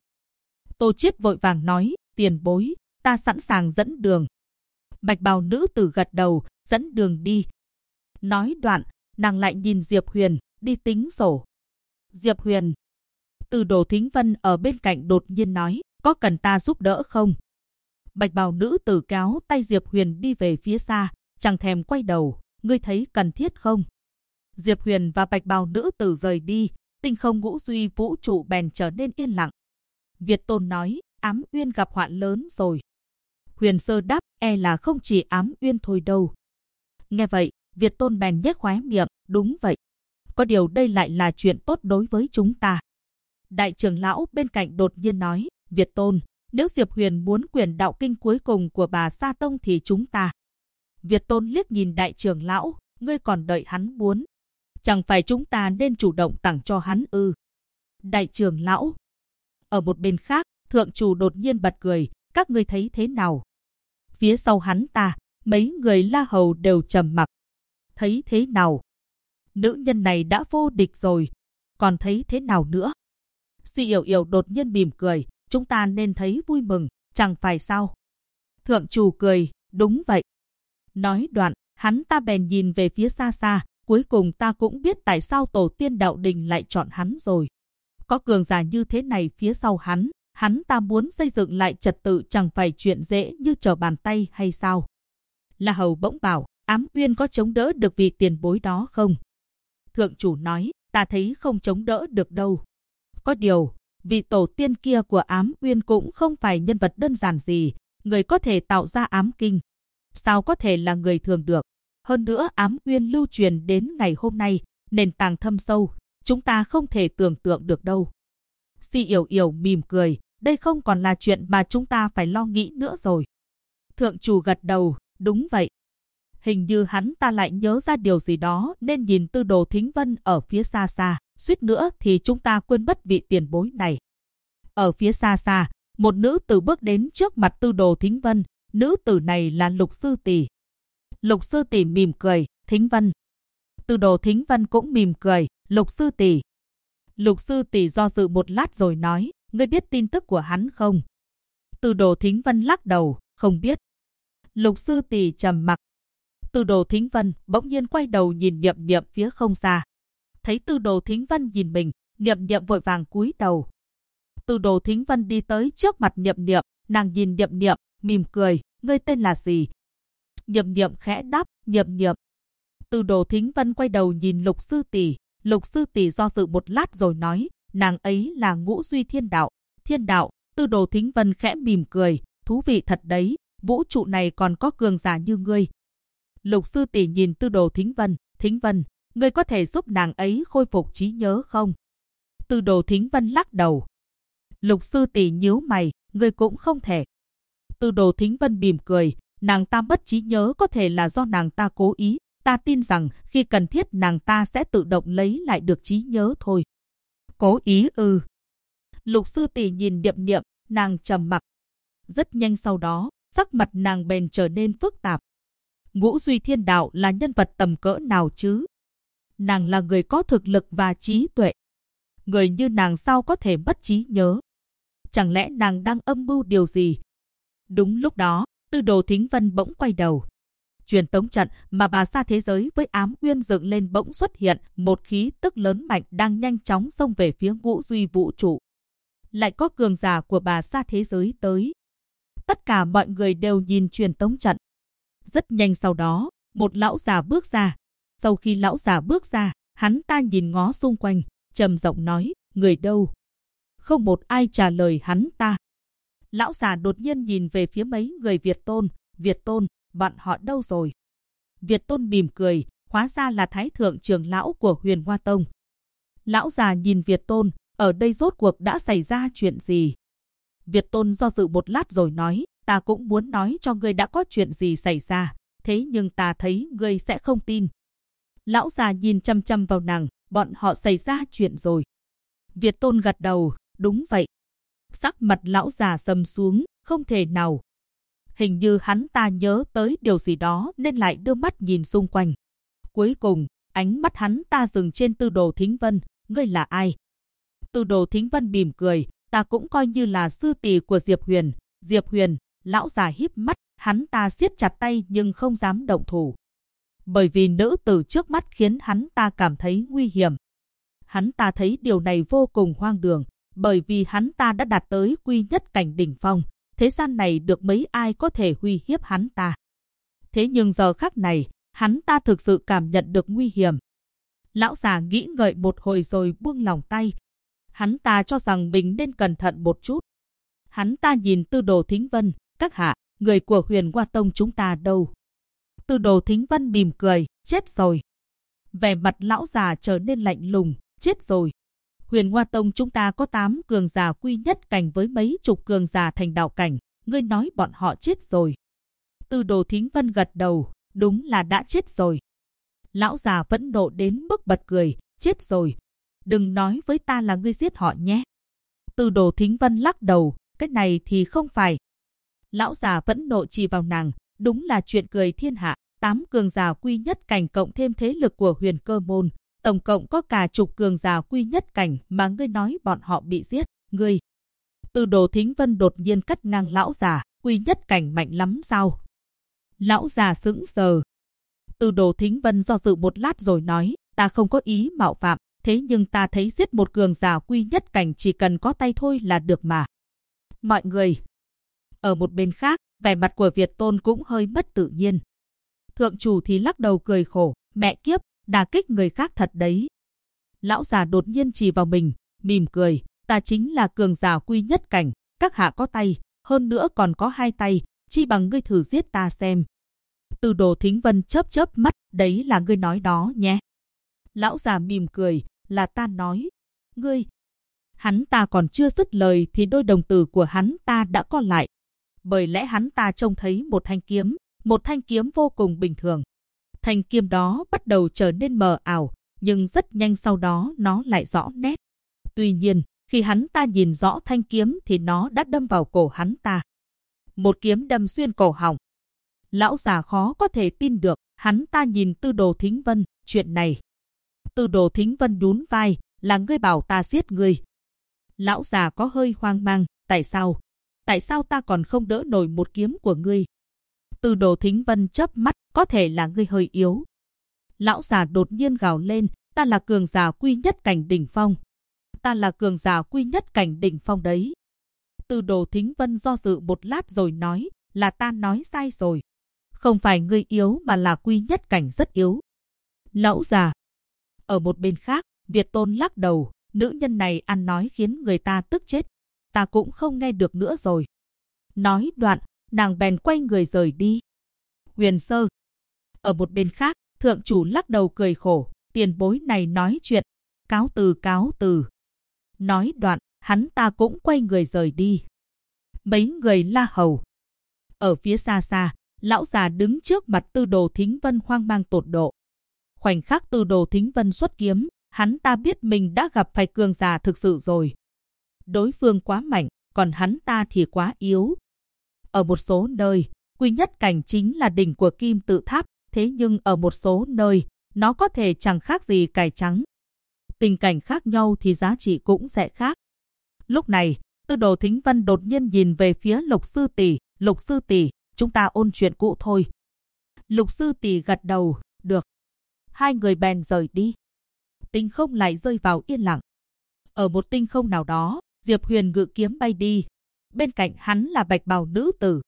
Tô Chiết vội vàng nói, tiền bối, ta sẵn sàng dẫn đường. Bạch bào nữ tử gật đầu, dẫn đường đi. Nói đoạn, nàng lại nhìn Diệp Huyền, đi tính sổ. Diệp Huyền. Từ Đồ Thính Vân ở bên cạnh đột nhiên nói, có cần ta giúp đỡ không? Bạch bào nữ tử kéo tay Diệp Huyền đi về phía xa, chẳng thèm quay đầu, ngươi thấy cần thiết không? Diệp Huyền và bạch bào nữ tử rời đi, tinh không ngũ duy vũ trụ bèn trở nên yên lặng. Việt Tôn nói, Ám Uyên gặp hoạn lớn rồi. Huyền Sơ đáp, e là không chỉ Ám Uyên thôi đâu. Nghe vậy, Việt Tôn bèn nhếch khóe miệng, đúng vậy. Có điều đây lại là chuyện tốt đối với chúng ta. Đại trưởng lão bên cạnh đột nhiên nói, Việt Tôn, nếu Diệp Huyền muốn quyền đạo kinh cuối cùng của bà Sa Tông thì chúng ta. Việt Tôn liếc nhìn đại trưởng lão, ngươi còn đợi hắn muốn. Chẳng phải chúng ta nên chủ động tặng cho hắn ư? Đại trưởng lão. Ở một bên khác, thượng chủ đột nhiên bật cười, các ngươi thấy thế nào? Phía sau hắn ta, mấy người La Hầu đều trầm mặc. Thấy thế nào? Nữ nhân này đã vô địch rồi, còn thấy thế nào nữa? Si Yểu Yểu đột nhiên mỉm cười, chúng ta nên thấy vui mừng, chẳng phải sao? Thượng chủ cười, đúng vậy. Nói đoạn, Hắn ta bèn nhìn về phía xa xa, cuối cùng ta cũng biết tại sao tổ tiên đạo đình lại chọn hắn rồi. Có cường giả như thế này phía sau hắn ta muốn xây dựng lại trật tự chẳng phải chuyện dễ như trở bàn tay hay sao? La Hầu bỗng bảo, Ám Uyên có chống đỡ được vị tiền bối đó không? Thượng chủ nói, ta thấy không chống đỡ được đâu. Có điều, vị tổ tiên kia của Ám Uyên cũng không phải nhân vật đơn giản gì, người có thể tạo ra ám kinh. Sao có thể là người thường được? Hơn nữa Ám Uyên lưu truyền đến ngày hôm nay, nền tảng thâm sâu, chúng ta không thể tưởng tượng được đâu. Si Yểu Yểu mỉm cười, đây không còn là chuyện mà chúng ta phải lo nghĩ nữa rồi. Thượng chủ gật đầu, đúng vậy. Hình như hắn ta lại nhớ ra điều gì đó nên nhìn Tư Đồ Thính Vân ở phía xa xa, suýt nữa thì chúng ta quên mất vị tiền bối này. Ở phía xa xa, một nữ tử bước đến trước mặt Tư Đồ Thính Vân, nữ tử này là Lục Sư Tỷ. Lục Sư Tỷ mỉm cười, Thính Vân. Tư Đồ Thính Vân cũng mỉm cười, Lục Sư Tỷ. Lục Sư Tỷ do dự một lát rồi nói, ngươi biết tin tức của hắn không? Tư Đồ Thính Vân lắc đầu, không biết. Lục Sư Tỷ trầm mặc. Tư Đồ Thính Vân bỗng nhiên quay đầu nhìn Niệm Niệm phía không xa. Thấy Tư Đồ Thính Vân nhìn mình, Niệm Niệm vội vàng cúi đầu. Tư Đồ Thính Vân đi tới trước mặt Niệm Niệm, nàng nhìn Niệm Niệm, mỉm cười, ngươi tên là gì? Niệm Niệm khẽ đáp, Niệm Niệm. Tư Đồ Thính Vân quay đầu nhìn Lục Sư Tỷ, Lục Sư Tỷ do dự một lát rồi nói, nàng ấy là Ngũ Duy Thiên Đạo. Thiên Đạo, Tư Đồ Thính Vân khẽ mỉm cười, thú vị thật đấy, vũ trụ này còn có cường giả như ngươi. Lục Sư Tỷ nhìn Tư Đồ Thính Vân, ngươi có thể giúp nàng ấy khôi phục trí nhớ không? Tư Đồ Thính Vân lắc đầu. Lục Sư Tỷ nhíu mày, ngươi cũng không thể. Tư Đồ Thính Vân mỉm cười, nàng ta mất trí nhớ có thể là do nàng ta cố ý, ta tin rằng khi cần thiết nàng ta sẽ tự động lấy lại được trí nhớ thôi. Cố ý ư? Lục Sư Tỷ nhìn Niệm Niệm, nàng trầm mặc. Rất nhanh sau đó, sắc mặt nàng bèn trở nên phức tạp. Ngũ Duy Thiên Đạo là nhân vật tầm cỡ nào chứ? Nàng là người có thực lực và trí tuệ. Người như nàng sao có thể mất trí nhớ? Chẳng lẽ nàng đang âm mưu điều gì? Đúng lúc đó, Tư Đồ Thính Vân bỗng quay đầu. Truyền tống trận mà bà Sa thế giới với Ám Uyên dựng lên bỗng xuất hiện một khí tức lớn mạnh đang nhanh chóng xông về phía Ngũ Duy vũ trụ. Lại có cường giả của bà Sa thế giới tới. Tất cả mọi người đều nhìn truyền tống trận. Rất nhanh sau đó, một lão già bước ra. Sau khi lão già bước ra, hắn ta nhìn ngó xung quanh, trầm giọng nói, người đâu? Không một ai trả lời hắn ta. Lão già đột nhiên nhìn về phía mấy người Việt Tôn, bọn họ đâu rồi? Việt Tôn mỉm cười, hóa ra là Thái Thượng trưởng lão của Huyền Hoa Tông. Lão già nhìn Việt Tôn, ở đây rốt cuộc đã xảy ra chuyện gì? Việt Tôn do dự một lát rồi nói, ta cũng muốn nói cho ngươi đã có chuyện gì xảy ra, thế nhưng ta thấy ngươi sẽ không tin. Lão già nhìn chăm chăm vào nàng, bọn họ xảy ra chuyện rồi. Việt Tôn gật đầu, đúng vậy. Sắc mặt lão già sầm xuống, không thể nào. Hình như hắn ta nhớ tới điều gì đó nên lại đưa mắt nhìn xung quanh. Cuối cùng, ánh mắt hắn ta dừng trên Tư Đồ Thính Vân, ngươi là ai? Tư Đồ Thính Vân mỉm cười, ta cũng coi như là sư tỷ của Diệp Huyền. Diệp Huyền, lão già híp mắt, hắn ta siết chặt tay nhưng không dám động thủ. Bởi vì nữ tử trước mắt khiến hắn ta cảm thấy nguy hiểm. Hắn ta thấy điều này vô cùng hoang đường, bởi vì hắn ta đã đạt tới quy nhất cảnh đỉnh phong. Thế gian này được mấy ai có thể uy hiếp hắn ta. Thế nhưng giờ khắc này, hắn ta thực sự cảm nhận được nguy hiểm. Lão già nghĩ ngợi một hồi rồi buông lòng tay. Hắn ta cho rằng mình nên cẩn thận một chút. Hắn ta nhìn Tư Đồ Thính Vân, các hạ, người của Huyền Hoa Tông chúng ta đâu? Tư Đồ Thính Vân mỉm cười, chết rồi. Vẻ mặt lão già trở nên lạnh lùng, chết rồi. Huyền Hoa Tông chúng ta có 8 cường giả quy nhất cảnh với mấy chục cường giả thành đạo cảnh, ngươi nói bọn họ chết rồi. Tư Đồ Thính Vân gật đầu, đúng là đã chết rồi. Lão già vẫn nộ đến mức bật cười, chết rồi. Đừng nói với ta là ngươi giết họ nhé. Tư Đồ Thính Vân lắc đầu, cái này thì không phải. Lão già vẫn nộ chỉ vào nàng, đúng là chuyện cười thiên hạ, 8 cường giả quy nhất cảnh cộng thêm thế lực của Huyền Cơ Môn. Tổng cộng có cả chục cường giả quy nhất cảnh mà ngươi nói bọn họ bị giết, ngươi. Tư Đồ Thính Vân đột nhiên cắt ngang lão già, quy nhất cảnh mạnh lắm sao? Lão già sững sờ. Tư Đồ Thính Vân do dự một lát rồi nói, ta không có ý mạo phạm, thế nhưng ta thấy giết một cường giả quy nhất cảnh chỉ cần có tay thôi là được mà. Mọi người. Ở một bên khác, vẻ mặt của Việt Tôn cũng hơi mất tự nhiên. Thượng chủ thì lắc đầu cười khổ, mẹ kiếp, đả kích người khác thật đấy. Lão già đột nhiên chỉ vào mình, mỉm cười, ta chính là cường giả quy nhất cảnh, các hạ có tay, hơn nữa còn có hai tay, chi bằng ngươi thử giết ta xem. Tư Đồ Thính Vân chớp mắt, đấy là ngươi nói đó nhé. Lão già mỉm cười, là ta nói. Ngươi. Hắn ta còn chưa dứt lời thì đôi đồng tử của hắn ta đã co lại. Bởi lẽ hắn ta trông thấy một thanh kiếm vô cùng bình thường. Thanh kiếm đó bắt đầu trở nên mờ ảo, nhưng rất nhanh sau đó nó lại rõ nét. Tuy nhiên, khi hắn ta nhìn rõ thanh kiếm thì nó đã đâm vào cổ hắn ta. Một kiếm đâm xuyên cổ họng. Lão già khó có thể tin được, hắn ta nhìn Tư Đồ Thính Vân, chuyện này. Tư Đồ Thính Vân nhún vai, là ngươi bảo ta giết ngươi. Lão già có hơi hoang mang, tại sao? Tại sao ta còn không đỡ nổi một kiếm của ngươi? Tư Đồ Thính Vân chớp mắt, có thể là ngươi hơi yếu. Lão già đột nhiên gào lên, ta là cường giả quy nhất cảnh đỉnh phong. Ta là cường giả quy nhất cảnh đỉnh phong đấy. Tư Đồ Thính Vân do dự một lát rồi nói, là ta nói sai rồi. Không phải ngươi yếu mà là quy nhất cảnh rất yếu. Lão già. Ở một bên khác, Việt Tôn lắc đầu, nữ nhân này ăn nói khiến người ta tức chết. Ta cũng không nghe được nữa rồi. Nói đoạn, nàng bèn quay người rời đi. Huyền Sơ. Ở một bên khác, thượng chủ lắc đầu cười khổ, tiền bối này nói chuyện. Cáo từ. Nói đoạn, hắn ta cũng quay người rời đi. Mấy người la hầu. Ở phía xa xa, lão già đứng trước mặt Tư Đồ Thính Vân hoang mang tột độ. Khoảnh khắc Tư Đồ Thính Vân xuất kiếm, hắn ta biết mình đã gặp phải cường giả thực sự rồi. Đối phương quá mạnh, còn hắn ta thì quá yếu. Ở một số nơi, quy nhất cảnh chính là đỉnh của kim tự tháp, thế nhưng ở một số nơi, nó có thể chẳng khác gì cải trắng. Tình cảnh khác nhau thì giá trị cũng sẽ khác. Lúc này, Tư Đồ Thính Vân đột nhiên nhìn về phía Lục sư tỷ, chúng ta ôn chuyện cũ thôi. Lục sư tỷ gật đầu, được. Hai người bèn rời đi. Tinh không lại rơi vào yên lặng. Ở một tinh không nào đó, Diệp Huyền ngự kiếm bay đi. Bên cạnh hắn là bạch bào nữ tử.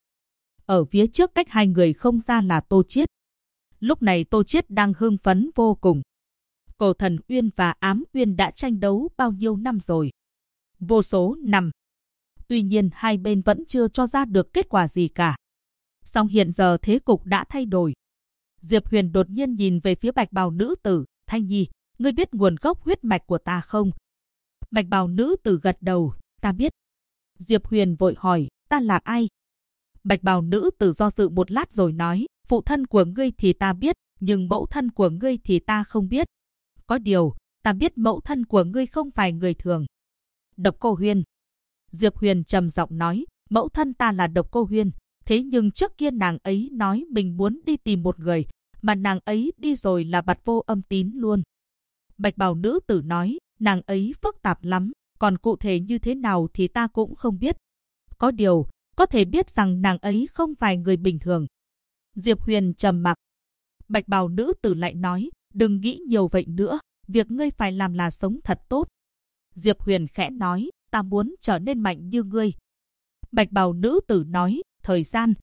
Ở phía trước cách hai người không xa là Tô Chiết. Lúc này Tô Chiết đang hưng phấn vô cùng. Cổ Thần Uyên và Ám Uyên đã tranh đấu bao nhiêu năm rồi? Vô số năm. Tuy nhiên hai bên vẫn chưa cho ra được kết quả gì cả. Song hiện giờ thế cục đã thay đổi. Diệp Huyền đột nhiên nhìn về phía bạch bào nữ tử, Thanh Nhi, ngươi biết nguồn gốc huyết mạch của ta không? Bạch bào nữ tử gật đầu, ta biết. Diệp Huyền vội hỏi, ta là ai? Bạch bào nữ tử do dự một lát rồi nói, phụ thân của ngươi thì ta biết, nhưng mẫu thân của ngươi thì ta không biết. Có điều, ta biết mẫu thân của ngươi không phải người thường. Độc Cô Huyên. Diệp Huyền trầm giọng nói, mẫu thân ta là Độc Cô Huyên, thế nhưng trước kia nàng ấy nói mình muốn đi tìm một người, mà nàng ấy đi rồi là bặt vô âm tín luôn. Bạch bào nữ tử nói, nàng ấy phức tạp lắm, còn cụ thể như thế nào thì ta cũng không biết. Có điều, có thể biết rằng nàng ấy không phải người bình thường. Diệp Huyền trầm mặc. Bạch bào nữ tử lại nói, đừng nghĩ nhiều vậy nữa, việc ngươi phải làm là sống thật tốt. Diệp Huyền khẽ nói, ta muốn trở nên mạnh như ngươi. Bạch bào nữ tử nói, thời gian.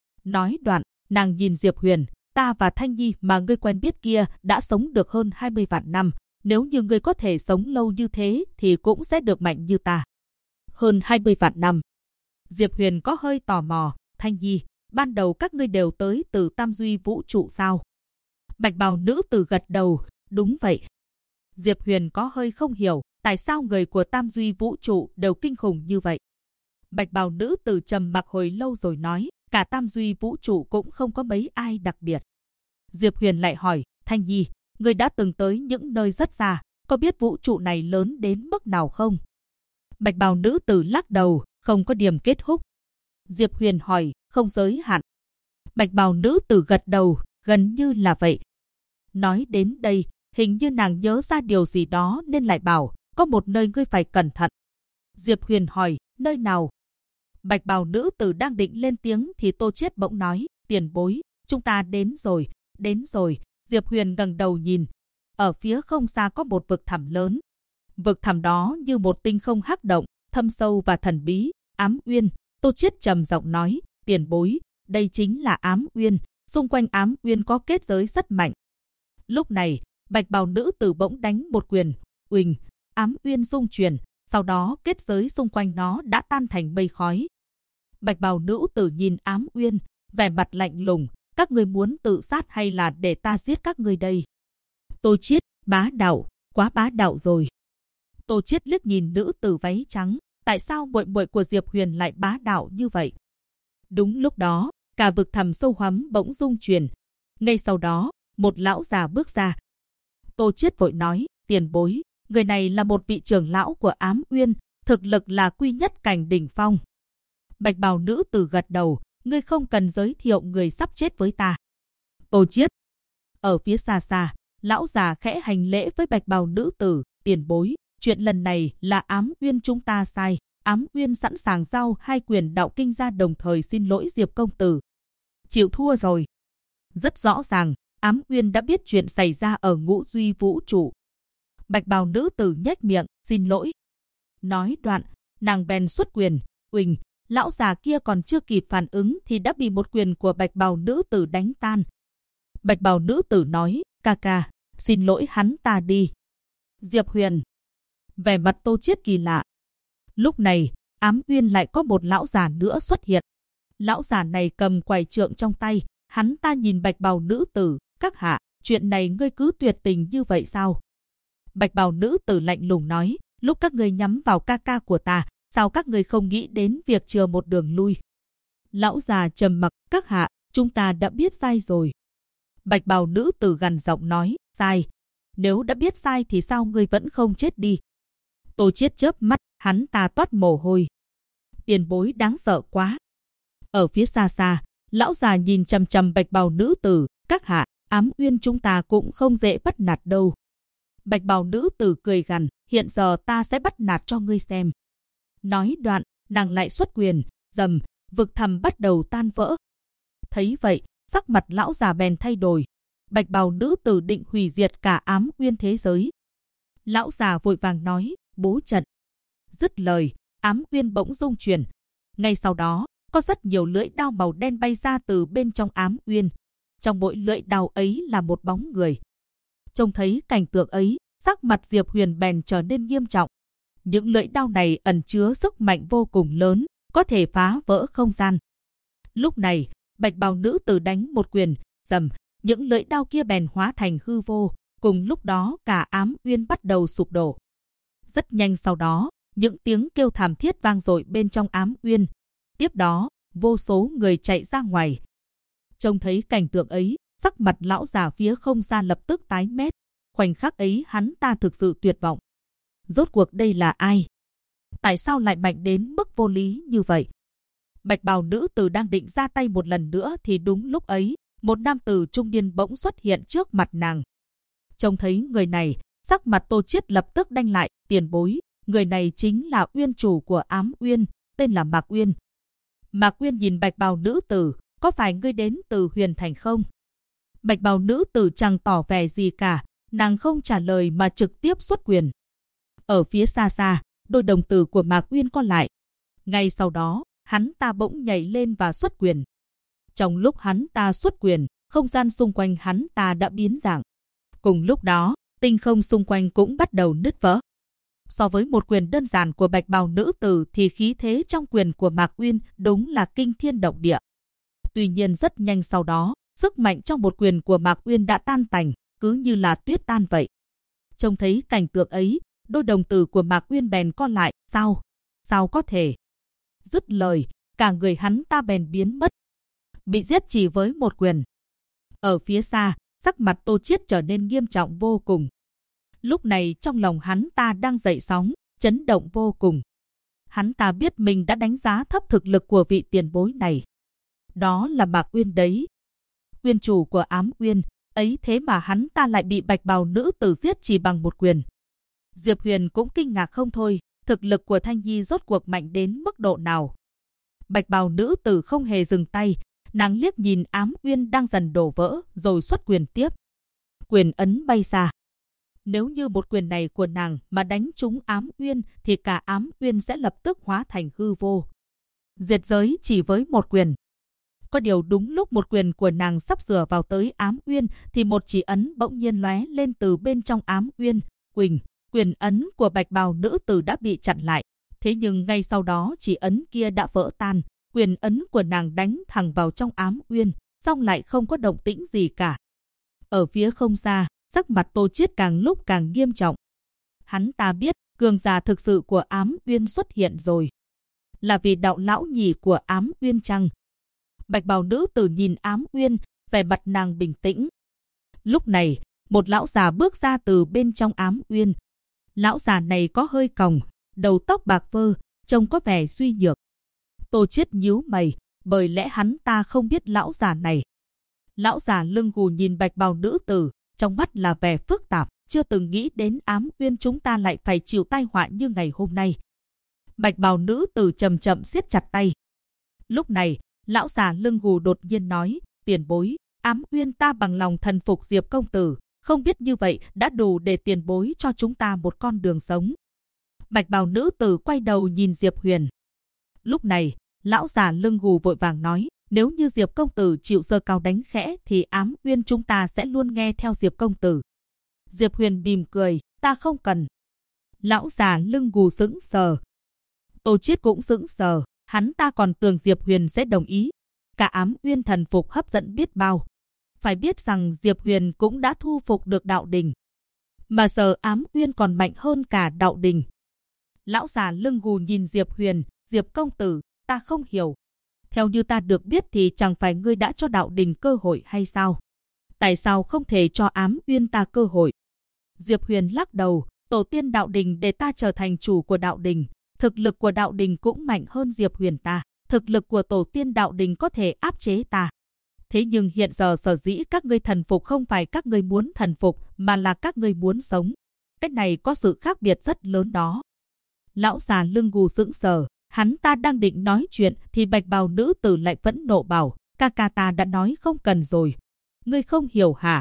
Nói đoạn, nàng nhìn Diệp Huyền, ta và Thanh Nhi mà ngươi quen biết kia đã sống được hơn 20 vạn năm. Nếu như ngươi có thể sống lâu như thế thì cũng sẽ được mạnh như ta. Hơn 20 vạn năm. Diệp Huyền có hơi tò mò, Thanh Nhi, ban đầu các ngươi đều tới từ Tam Duy vũ trụ sao? Bạch bào nữ tử gật đầu, đúng vậy. Diệp Huyền có hơi không hiểu, tại sao người của Tam Duy vũ trụ đều kinh khủng như vậy? Bạch bào nữ tử trầm mặc hồi lâu rồi nói, cả Tam Duy vũ trụ cũng không có mấy ai đặc biệt. Diệp Huyền lại hỏi, Thanh Nhi, ngươi đã từng tới những nơi rất xa, có biết vũ trụ này lớn đến mức nào không? Bạch bào nữ tử lắc đầu, không có điểm kết thúc. Diệp Huyền hỏi, không giới hạn. Bạch bào nữ tử gật đầu, gần như là vậy. Nói đến đây, hình như nàng nhớ ra điều gì đó nên lại bảo, có một nơi ngươi phải cẩn thận. Diệp Huyền hỏi, nơi nào? Bạch bào nữ tử đang định lên tiếng thì Tô Chiết bỗng nói, tiền bối, chúng ta đến rồi, Đến rồi, Diệp Huyền ngẩng đầu nhìn. Ở phía không xa có một vực thẳm lớn. Vực thẳm đó như một tinh không hắc động, thâm sâu và thần bí. Ám Uyên, Tô Chiết trầm giọng nói, tiền bối, đây chính là Ám Uyên, xung quanh Ám Uyên có kết giới rất mạnh. Lúc này, bạch bào nữ tử bỗng đánh một quyền, uỳnh, Ám Uyên rung chuyển, sau đó kết giới xung quanh nó đã tan thành mây khói. Bạch bào nữ tử nhìn Ám Uyên, vẻ mặt lạnh lùng, các ngươi muốn tự sát hay là để ta giết các ngươi đây? Tô Chiết, bá đạo, quá bá đạo rồi. Tô Chiết liếc nhìn nữ tử váy trắng, tại sao muội muội của Diệp Huyền lại bá đạo như vậy? Đúng lúc đó, cả vực thẳm sâu hoắm bỗng rung chuyển. Ngay sau đó, một lão già bước ra. Tô Chiết vội nói, tiền bối, người này là một vị trưởng lão của Ám Uyên, thực lực là quy nhất cảnh đỉnh phong. Bạch bào nữ tử gật đầu, ngươi không cần giới thiệu người sắp chết với ta. Tô Chiết. Ở phía xa xa, lão già khẽ hành lễ với bạch bào nữ tử, tiền bối, chuyện lần này là Ám Uyên chúng ta sai. Ám Uyên sẵn sàng giao 2 quyền đạo kinh ra, đồng thời xin lỗi Diệp công tử. Chịu thua rồi. Rất rõ ràng, Ám Uyên đã biết chuyện xảy ra ở Ngũ Duy vũ trụ. Bạch bào nữ tử nhếch miệng, xin lỗi. Nói đoạn, nàng bèn xuất quyền, uỳnh, lão già kia còn chưa kịp phản ứng thì đã bị một quyền của bạch bào nữ tử đánh tan. Bạch bào nữ tử nói, ca ca, xin lỗi hắn ta đi. Diệp Huyền. Vẻ mặt Tô Chiết kỳ lạ. Lúc này, Ám Uyên lại có một lão già nữa xuất hiện. Lão già này cầm quải trượng trong tay, hắn ta nhìn bạch bào nữ tử, các hạ, chuyện này ngươi cứ tuyệt tình như vậy sao? Bạch bào nữ tử lạnh lùng nói, lúc các ngươi nhắm vào ca ca của ta, sao các ngươi không nghĩ đến việc chừa một đường lui? Lão già trầm mặc, các hạ, chúng ta đã biết sai rồi. Bạch bào nữ tử gằn giọng nói, sai. Nếu đã biết sai thì sao ngươi vẫn không chết đi? Tô Chiết chớp mắt, hắn ta toát mồ hôi. Tiền bối đáng sợ quá. Ở phía xa xa, lão già nhìn chằm chằm bạch bào nữ tử, các hạ, Ám Uyên chúng ta cũng không dễ bắt nạt đâu. Bạch bào nữ tử cười gằn, hiện giờ ta sẽ bắt nạt cho ngươi xem. Nói đoạn, nàng lại xuất quyền, rầm, vực thẳm bắt đầu tan vỡ. Thấy vậy, sắc mặt lão già bèn thay đổi. Bạch bào nữ tử định hủy diệt cả Ám Uyên thế giới. Lão già vội vàng nói, bố trận. Dứt lời, Ám Uyên bỗng rung chuyển. Ngay sau đó, có rất nhiều lưỡi đao màu đen bay ra từ bên trong Ám Uyên. Trong mỗi lưỡi đao ấy là một bóng người. Trông thấy cảnh tượng ấy, sắc mặt Diệp Huyền bèn trở nên nghiêm trọng. Những lưỡi đao này ẩn chứa sức mạnh vô cùng lớn, có thể phá vỡ không gian. Lúc này, bạch bào nữ tử đánh một quyền, rầm, những lưỡi đao kia bèn hóa thành hư vô. Cùng lúc đó cả Ám Uyên bắt đầu sụp đổ. Rất nhanh sau đó, những tiếng kêu thảm thiết vang dội bên trong Ám Uyên. Tiếp đó, vô số người chạy ra ngoài. Trông thấy cảnh tượng ấy, sắc mặt lão già phía không xa lập tức tái mét. Khoảnh khắc ấy hắn ta thực sự tuyệt vọng. Rốt cuộc đây là ai? Tại sao lại mạnh đến mức vô lý như vậy? Bạch bào nữ tử đang định ra tay một lần nữa thì đúng lúc ấy, một nam tử trung niên bỗng xuất hiện trước mặt nàng. Trông thấy người này, sắc mặt Tô Chiết lập tức đanh lại, tiền bối, người này chính là Uyên chủ của Ám Uyên, tên là Mạc Uyên. Mạc Uyên nhìn bạch bào nữ tử, có phải ngươi đến từ Huyền Thành không? Bạch bào nữ tử chẳng tỏ vẻ gì cả, nàng không trả lời mà trực tiếp xuất quyền. Ở phía xa xa, đôi đồng tử của Mạc Uyên co lại. Ngay sau đó, hắn ta bỗng nhảy lên và xuất quyền. Trong lúc hắn ta xuất quyền, không gian xung quanh hắn ta đã biến dạng. Cùng lúc đó, tinh không xung quanh cũng bắt đầu nứt vỡ. So với một quyền đơn giản của bạch bào nữ tử thì khí thế trong quyền của Mạc Uyên đúng là kinh thiên động địa. Tuy nhiên rất nhanh sau đó, sức mạnh trong một quyền của Mạc Uyên đã tan tành, cứ như là tuyết tan vậy. Trông thấy cảnh tượng ấy, đôi đồng tử của Mạc Uyên bèn co lại, sao? Sao có thể? Dứt lời, cả người hắn ta bèn biến mất. Bị giết chỉ với một quyền. Ở phía xa, sắc mặt Tô Chiết trở nên nghiêm trọng vô cùng. Lúc này trong lòng hắn ta đang dậy sóng, chấn động vô cùng. Hắn ta biết mình đã đánh giá thấp thực lực của vị tiền bối này. Đó là Mạc Uyên đấy. Uyên chủ của Ám Uyên, ấy thế mà hắn ta lại bị bạch bào nữ tử giết chỉ bằng một quyền. Diệp Huyền cũng kinh ngạc không thôi, thực lực của Thanh Nhi rốt cuộc mạnh đến mức độ nào. Bạch bào nữ tử không hề dừng tay, Nàng liếc nhìn ám uyên đang dần đổ vỡ, rồi xuất quyền tiếp. Quyền ấn bay xa. Nếu như một quyền này của nàng mà đánh trúng ám uyên thì cả ám uyên sẽ lập tức hóa thành hư vô. Diệt giới chỉ với một quyền. Có điều đúng lúc một quyền của nàng sắp sửa vào tới ám uyên thì một chỉ ấn bỗng nhiên lóe lên từ bên trong ám uyên. Quyền ấn của bạch bào nữ tử đã bị chặn lại. Thế nhưng ngay sau đó chỉ ấn kia đã vỡ tan. Quyền ấn của nàng đánh thẳng vào trong ám uyên, song lại không có động tĩnh gì cả. Ở phía không xa, sắc mặt Tô Chiết càng lúc càng nghiêm trọng. Hắn ta biết cường giả thực sự của ám uyên xuất hiện rồi. Là vì đạo lão nhì của ám uyên chăng? Bạch bào nữ tử nhìn ám uyên, vẻ mặt nàng bình tĩnh. Lúc này, một lão già bước ra từ bên trong ám uyên. Lão già này có hơi còng, đầu tóc bạc phơ, trông có vẻ suy nhược. Tô Chiết nhíu mày, bởi lẽ hắn ta không biết lão già này. Lão già lưng gù nhìn bạch bào nữ tử, trong mắt là vẻ phức tạp, chưa từng nghĩ đến ám uyên chúng ta lại phải chịu tai họa như ngày hôm nay. Bạch bào nữ tử chậm chậm siết chặt tay. Lúc này, lão già lưng gù đột nhiên nói, tiền bối, ám uyên ta bằng lòng thần phục Diệp công tử, không biết như vậy đã đủ để tiền bối cho chúng ta một con đường sống. Bạch bào nữ tử quay đầu nhìn Diệp Huyền. Lúc này, lão già lưng gù vội vàng nói, nếu như Diệp công tử chịu giơ cao đánh khẽ thì ám uyên chúng ta sẽ luôn nghe theo Diệp công tử. Diệp Huyền mỉm cười, ta không cần. Lão già lưng gù sững sờ. Tô Chiết cũng sững sờ, hắn ta còn tưởng Diệp Huyền sẽ đồng ý. Cả ám uyên thần phục hấp dẫn biết bao. Phải biết rằng Diệp Huyền cũng đã thu phục được đạo đình. Mà giờ ám uyên còn mạnh hơn cả đạo đình. Lão già lưng gù nhìn Diệp Huyền, Diệp công tử, ta không hiểu. Theo như ta được biết thì chẳng phải ngươi đã cho đạo đình cơ hội hay sao? Tại sao không thể cho ám uyên ta cơ hội? Diệp Huyền lắc đầu, tổ tiên đạo đình để ta trở thành chủ của đạo đình. Thực lực của đạo đình cũng mạnh hơn Diệp Huyền ta. Thực lực của tổ tiên đạo đình có thể áp chế ta. Thế nhưng hiện giờ sở dĩ các ngươi thần phục không phải các ngươi muốn thần phục mà là các ngươi muốn sống. Cái này có sự khác biệt rất lớn đó. Lão già lưng gù sững sờ, hắn ta đang định nói chuyện thì bạch bào nữ tử lại phẫn nộ bảo, ca ca ta đã nói không cần rồi. Ngươi không hiểu hả?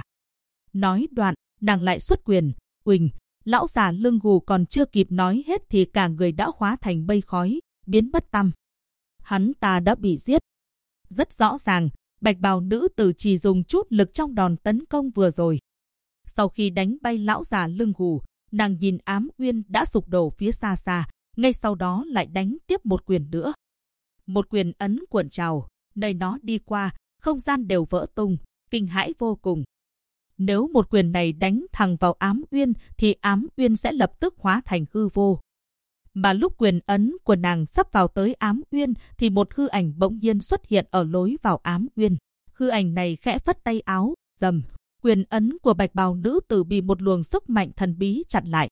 Nói đoạn, nàng lại xuất quyền, uỳnh. Lão già lưng gù còn chưa kịp nói hết thì cả người đã hóa thành mây khói, biến mất tăm. Hắn ta đã bị giết. Rất rõ ràng, bạch bào nữ tử chỉ dùng chút lực trong đòn tấn công vừa rồi. Sau khi đánh bay lão già lưng gù, nàng nhìn ám uyên đã sụp đổ phía xa xa, ngay sau đó lại đánh tiếp một quyền nữa. Một quyền ấn cuộn trào, nơi nó đi qua, không gian đều vỡ tung, kinh hãi vô cùng. Nếu một quyền này đánh thẳng vào ám uyên thì ám uyên sẽ lập tức hóa thành hư vô. Mà lúc quyền ấn của nàng sắp vào tới ám uyên thì một hư ảnh bỗng nhiên xuất hiện ở lối vào ám uyên. Hư ảnh này khẽ phất tay áo, rầm, quyền ấn của bạch bào nữ tử bị một luồng sức mạnh thần bí chặn lại.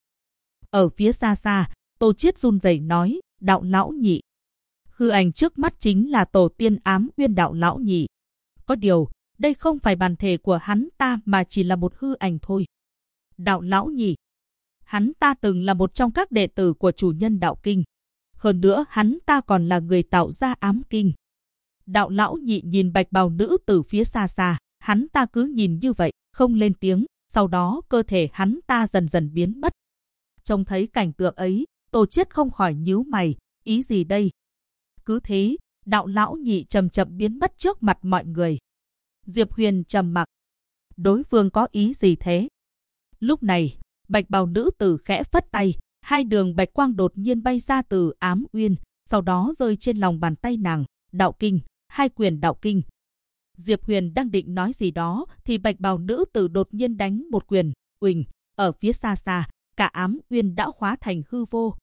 Ở phía xa xa, Tô Chiết run rẩy nói, đạo lão nhị. Hư ảnh trước mắt chính là tổ tiên ám uyên đạo lão nhị. Có điều, đây không phải bản thể của hắn ta mà chỉ là một hư ảnh thôi. Đạo lão nhị. Hắn ta từng là một trong các đệ tử của chủ nhân đạo kinh. Hơn nữa hắn ta còn là người tạo ra ám kinh. Đạo lão nhị nhìn bạch bào nữ từ phía xa xa. Hắn ta cứ nhìn như vậy, không lên tiếng. Sau đó cơ thể hắn ta dần dần biến mất. Trông thấy cảnh tượng ấy, Tô Chiết không khỏi nhíu mày. Ý gì đây? Cứ thế, đạo lão nhị chậm chậm biến mất trước mặt mọi người. Diệp Huyền trầm mặc. Đối phương có ý gì thế? Lúc này, bạch bào nữ tử khẽ phất tay, hai đường bạch quang đột nhiên bay ra từ ám uyên, sau đó rơi trên lòng bàn tay nàng, đạo kinh, hai quyền đạo kinh. Diệp Huyền đang định nói gì đó thì bạch bào nữ tử đột nhiên đánh một quyền, uỳnh, ở phía xa xa, cả ám uyên đã hóa thành hư vô.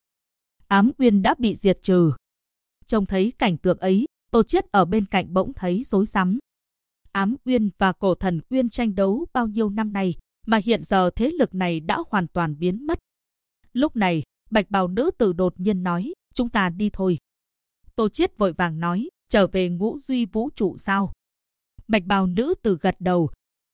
Ám uyên đã bị diệt trừ. Trông thấy cảnh tượng ấy, Tô Chiết ở bên cạnh bỗng thấy rối rắm. Ám uyên và cổ thần uyên tranh đấu bao nhiêu năm nay, mà hiện giờ thế lực này đã hoàn toàn biến mất. Lúc này, bạch bào nữ tử đột nhiên nói, chúng ta đi thôi. Tô Chiết vội vàng nói, trở về ngũ duy vũ trụ sao? Bạch bào nữ tử gật đầu.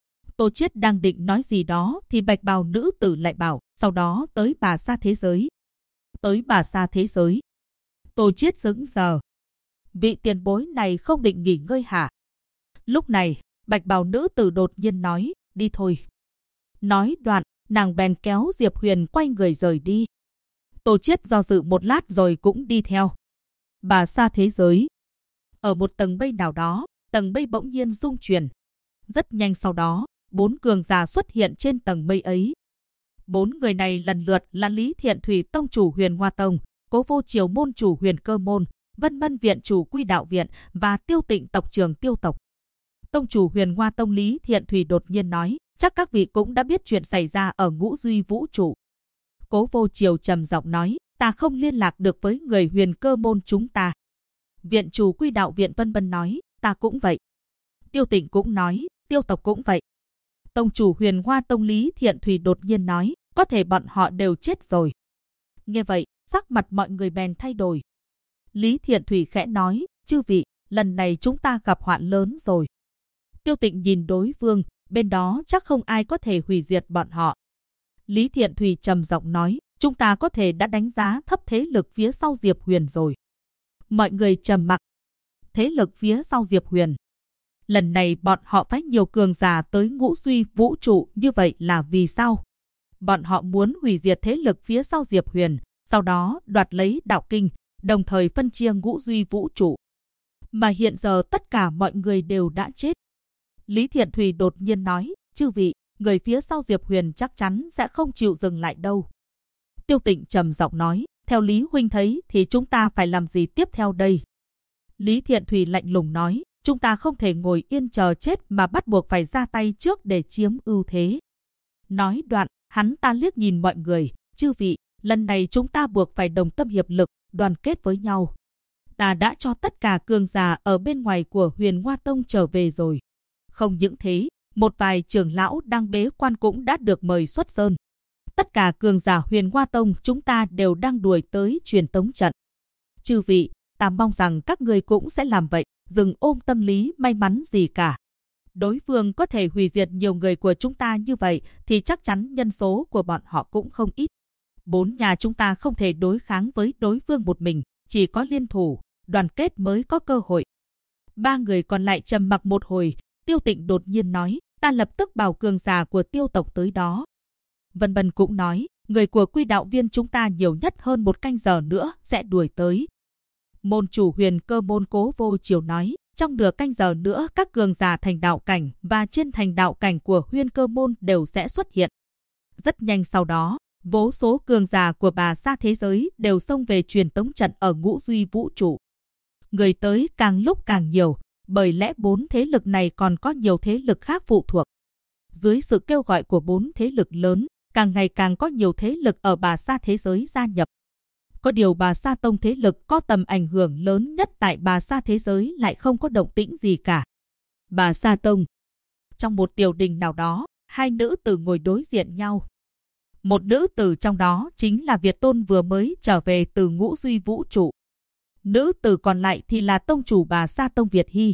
Tô Chiết đang định nói gì đó thì bạch bào nữ tử lại bảo, sau đó tới Bà Sa thế giới. Tới Bà Sa thế giới. Tô Chiết sững sờ. Vị tiền bối này không định nghỉ ngơi hả? Lúc này, bạch bào nữ tử đột nhiên nói, đi thôi. Nói đoạn, nàng bèn kéo Diệp Huyền quay người rời đi. Tô Chiết do dự một lát rồi cũng đi theo. Bà xa thế giới. Ở một tầng mây nào đó, tầng mây bỗng nhiên rung chuyển. Rất nhanh sau đó, 4 cường giả xuất hiện trên tầng mây ấy. 4 người này lần lượt là Lý Thiện Thủy tông chủ Huyền Hoa Tông, Cố Vô Triều môn chủ Huyền Cơ môn, Vân Mân viện chủ Quy Đạo viện và Tiêu Tịnh tộc trưởng Tiêu tộc. Tông chủ Huyền Hoa Tông Lý Thiện Thủy đột nhiên nói, chắc các vị cũng đã biết chuyện xảy ra ở Ngũ Duy vũ trụ. Cố Vô Triều trầm giọng nói, ta không liên lạc được với người Huyền Cơ môn chúng ta. Viện chủ Quy Đạo viện Vân Mân nói, ta cũng vậy. Tiêu Tịnh cũng nói, Tiêu tộc cũng vậy. Tông chủ Huyền Hoa Tông Lý Thiện Thủy đột nhiên nói, có thể bọn họ đều chết rồi. Nghe vậy, sắc mặt mọi người bèn thay đổi. Lý Thiện Thủy khẽ nói, chư vị, lần này chúng ta gặp hoạn lớn rồi. Tiêu Tịnh nhìn đối phương, bên đó chắc không ai có thể hủy diệt bọn họ. Lý Thiện Thủy trầm giọng nói, chúng ta có thể đã đánh giá thấp thế lực phía sau Diệp Huyền rồi. Mọi người trầm mặc. Thế lực phía sau Diệp Huyền. Lần này bọn họ phái nhiều cường giả tới Ngũ Duy vũ trụ, như vậy là vì sao? Bọn họ muốn hủy diệt thế lực phía sau Diệp Huyền, sau đó đoạt lấy đạo kinh, đồng thời phân chia Ngũ Duy vũ trụ. Mà hiện giờ tất cả mọi người đều đã chết. Lý Thiện Thủy đột nhiên nói, chư vị, người phía sau Diệp Huyền chắc chắn sẽ không chịu dừng lại đâu. Tiêu Tịnh trầm giọng nói, theo Lý huynh thấy thì chúng ta phải làm gì tiếp theo đây? Lý Thiện Thủy lạnh lùng nói, chúng ta không thể ngồi yên chờ chết mà bắt buộc phải ra tay trước để chiếm ưu thế. Nói đoạn, hắn ta liếc nhìn mọi người, chư vị, lần này chúng ta buộc phải đồng tâm hiệp lực, đoàn kết với nhau. Ta đã cho tất cả cường giả ở bên ngoài của Huyền Hoa Tông trở về rồi. Không những thế, một vài trưởng lão đang bế quan cũng đã được mời xuất sơn. Tất cả cường giả Huyền Hoa Tông chúng ta đều đang đuổi tới truyền tống trận. Chư vị, ta mong rằng các người cũng sẽ làm vậy, đừng ôm tâm lý may mắn gì cả. Đối phương có thể hủy diệt nhiều người của chúng ta như vậy thì chắc chắn nhân số của bọn họ cũng không ít. 4 nhà chúng ta không thể đối kháng với đối phương một mình, chỉ có liên thủ, đoàn kết mới có cơ hội. 3 người còn lại trầm mặc một hồi, Tiêu Tịnh đột nhiên nói, ta lập tức bảo cường giả của Tiêu tộc tới đó. Vân Mân cũng nói, người của Quy Đạo viên chúng ta nhiều nhất hơn 1 canh giờ nữa sẽ đuổi tới. Môn chủ Huyền Cơ môn Cố Vô Triều nói, trong nửa canh giờ nữa các cường giả thành đạo cảnh và trên thành đạo cảnh của Huyền Cơ môn đều sẽ xuất hiện. Rất nhanh sau đó, vô số cường giả của bà xa thế giới đều xông về truyền tống trận ở Ngũ Duy vũ trụ. Người tới càng lúc càng nhiều, bởi lẽ 4 thế lực này còn có nhiều thế lực khác phụ thuộc. Dưới sự kêu gọi của 4 thế lực lớn, càng ngày càng có nhiều thế lực ở bà xa thế giới gia nhập. Có điều bà Sa Tông thế lực có tầm ảnh hưởng lớn nhất tại bà Sa thế giới lại không có động tĩnh gì cả. Bà Sa Tông. Trong một tiểu đình nào đó, 2 nữ tử ngồi đối diện nhau. Một nữ tử trong đó chính là Việt Tôn vừa mới trở về từ Ngũ Duy vũ trụ. Nữ tử còn lại thì là tông chủ bà Sa Tông Việt Hy.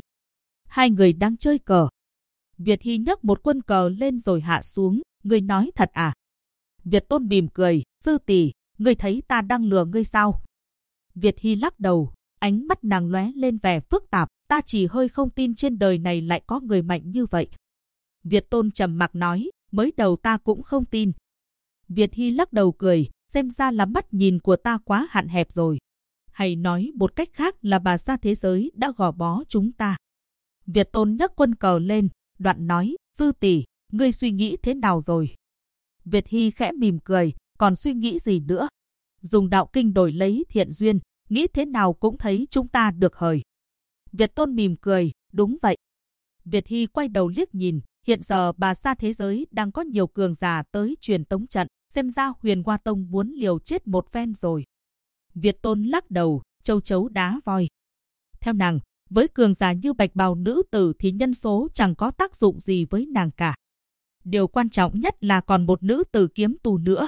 2 người đang chơi cờ. Việt Hy nhấc một quân cờ lên rồi hạ xuống, người nói thật à? Việt Tôn mỉm cười, sư tỷ, ngươi thấy ta đang lừa ngươi sao? Việt Hy lắc đầu, ánh mắt nàng lóe lên vẻ phức tạp, ta chỉ hơi không tin trên đời này lại có người mạnh như vậy. Việt Tôn trầm mặc nói, mới đầu ta cũng không tin. Việt Hy lắc đầu cười, xem ra là mắt nhìn của ta quá hạn hẹp rồi. Hay nói một cách khác là bà Sa thế giới đã gò bó chúng ta. Việt Tôn nhấc quân cờ lên, đoạn nói, sư tỷ, ngươi suy nghĩ thế nào rồi? Việt Hy khẽ mỉm cười, còn suy nghĩ gì nữa? Dùng đạo kinh đổi lấy thiện duyên, nghĩ thế nào cũng thấy chúng ta được hời. Việt Tôn mỉm cười, đúng vậy. Việt Hy quay đầu liếc nhìn, hiện giờ bà Sa thế giới đang có nhiều cường giả tới truyền tống trận, xem ra Huyền Hoa Tông muốn liều chết một phen rồi. Việt Tôn lắc đầu, châu chấu đá voi. Theo nàng, với cường giả như bạch bào nữ tử thì nhân số chẳng có tác dụng gì với nàng cả. Điều quan trọng nhất là còn một nữ tử kiếm tù nữa.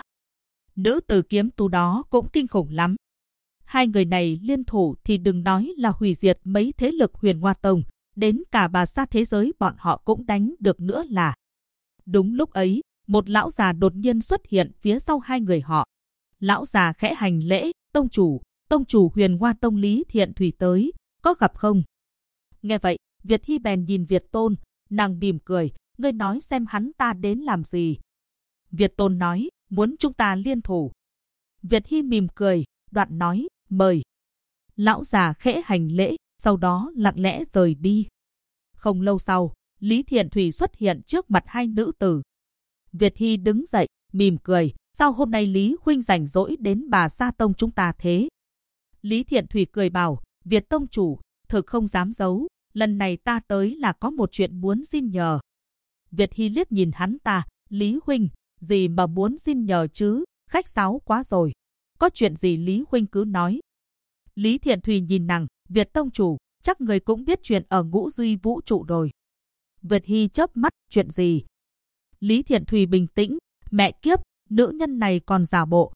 Nữ tử kiếm tù đó cũng kinh khủng lắm. 2 người này liên thủ thì đừng nói là hủy diệt mấy thế lực Huyền Hoa Tông, đến cả bà Sa thế giới bọn họ cũng đánh được nữa là. Đúng lúc ấy, một lão già đột nhiên xuất hiện phía sau 2 người họ. Lão già khẽ hành lễ, tông chủ Huyền Hoa Tông Lý Thiện Thủy tới, có gặp không? Nghe vậy, Việt Hy bèn nhìn Việt Tôn, nàng mỉm cười, ngươi nói xem hắn ta đến làm gì. Việt Tôn nói, muốn chúng ta liên thủ. Việt Hy mỉm cười, đoạn nói, mời. Lão già khẽ hành lễ, sau đó lặng lẽ rời đi. Không lâu sau, Lý Thiện Thủy xuất hiện trước mặt hai nữ tử. Việt Hy đứng dậy, mỉm cười, sao hôm nay Lý huynh rảnh rỗi đến Bà Sa Tông chúng ta thế? Lý Thiện Thủy cười bảo, Việt tông chủ, thực không dám giấu, lần này ta tới là có một chuyện muốn xin nhờ. Việt Hy liếc nhìn hắn ta, Lý huynh, gì mà muốn xin nhờ chứ, khách sáo quá rồi. Có chuyện gì Lý huynh cứ nói. Lý Thiện Thủy nhìn nàng, Việt tông chủ, chắc người cũng biết chuyện ở Ngũ Duy vũ trụ rồi. Việt Hy chớp mắt, chuyện gì? Lý Thiện Thủy bình tĩnh, mẹ kiếp, nữ nhân này còn giả bộ.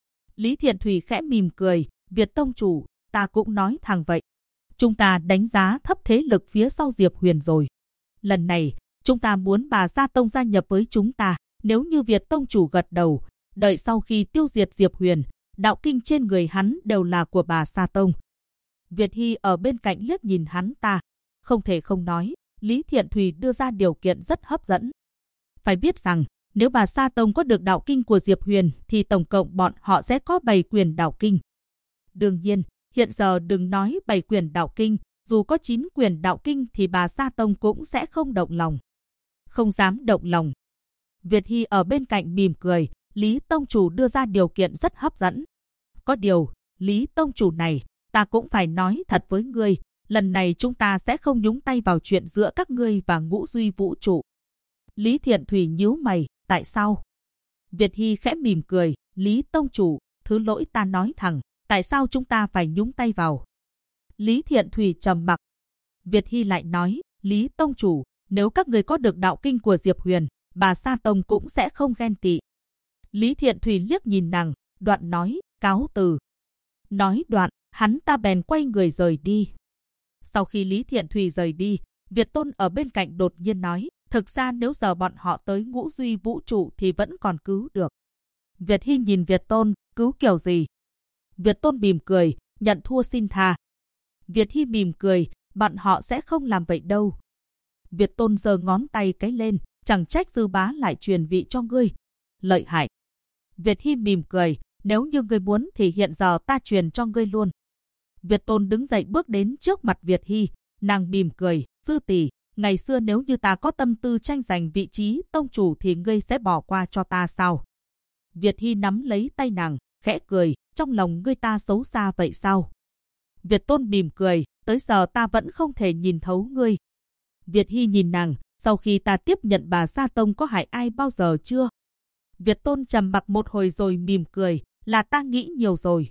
Lý Thiện Thủy khẽ mỉm cười, Việt tông chủ, ta cũng nói thẳng vậy. Chúng ta đánh giá thấp thế lực phía sau Diệp Huyền rồi. Lần này, chúng ta muốn Bà Sa Tông gia nhập với chúng ta. Nếu như Việt tông chủ gật đầu, đợi sau khi tiêu diệt Diệp Huyền, đạo kinh trên người hắn đều là của Bà Sa Tông. Việt Hy ở bên cạnh liếc nhìn hắn ta. Không thể không nói, Lý Thiện Thủy đưa ra điều kiện rất hấp dẫn. Phải biết rằng, nếu Bà Sa Tông có được đạo kinh của Diệp Huyền thì tổng cộng bọn họ sẽ có 7 quyền đạo kinh. Đương nhiên, hiện giờ đừng nói 7 quyền đạo kinh, dù có 9 quyền đạo kinh thì Bà Sa Tông cũng sẽ không động lòng. Không dám động lòng. Việt Hy ở bên cạnh mỉm cười, Lý tông chủ đưa ra điều kiện rất hấp dẫn. Có điều, Lý tông chủ này, ta cũng phải nói thật với ngươi, lần này chúng ta sẽ không nhúng tay vào chuyện giữa các ngươi và Ngũ Duy vũ trụ. Lý Thiện Thủy nhíu mày, tại sao? Việt Hy khẽ mỉm cười, Lý tông chủ, thứ lỗi ta nói thẳng, tại sao chúng ta phải nhúng tay vào? Lý Thiện Thủy trầm mặc. Việt Hy lại nói, Lý tông chủ, nếu các người có được đạo kinh của Diệp Huyền, Bà Sa Tông cũng sẽ không ghen tị. Lý Thiện Thủy liếc nhìn nàng, đoạn nói, cáo từ. Nói đoạn, hắn ta bèn quay người rời đi. Sau khi Lý Thiện Thủy rời đi, Việt Tôn ở bên cạnh đột nhiên nói, thực ra nếu giờ bọn họ tới Ngũ Duy vũ trụ thì vẫn còn cứu được. Việt Hy nhìn Việt Tôn, cứu kiểu gì? Việt Tôn mỉm cười, nhận thua xin tha. Việt Hy mỉm cười, bọn họ sẽ không làm vậy đâu. Việt Tôn giơ ngón tay cái lên, chẳng trách Dư Bá lại truyền vị cho ngươi. Lợi hại. Việt Hy mỉm cười, nếu như ngươi muốn thì hiện giờ ta truyền cho ngươi luôn. Việt Tôn đứng dậy bước đến trước mặt Việt Hy, nàng mỉm cười, sư tỷ, ngày xưa nếu như ta có tâm tư tranh giành vị trí tông chủ thì ngươi sẽ bỏ qua cho ta sao? Việt Hy nắm lấy tay nàng, khẽ cười, trong lòng ngươi ta xấu xa vậy sao? Việt Tôn mỉm cười, tới giờ ta vẫn không thể nhìn thấu ngươi. Việt Hy nhìn nàng, sau khi ta tiếp nhận Bà Sa Tông có hại ai bao giờ chưa? Việt Tôn trầm mặc một hồi rồi mỉm cười, là ta nghĩ nhiều rồi.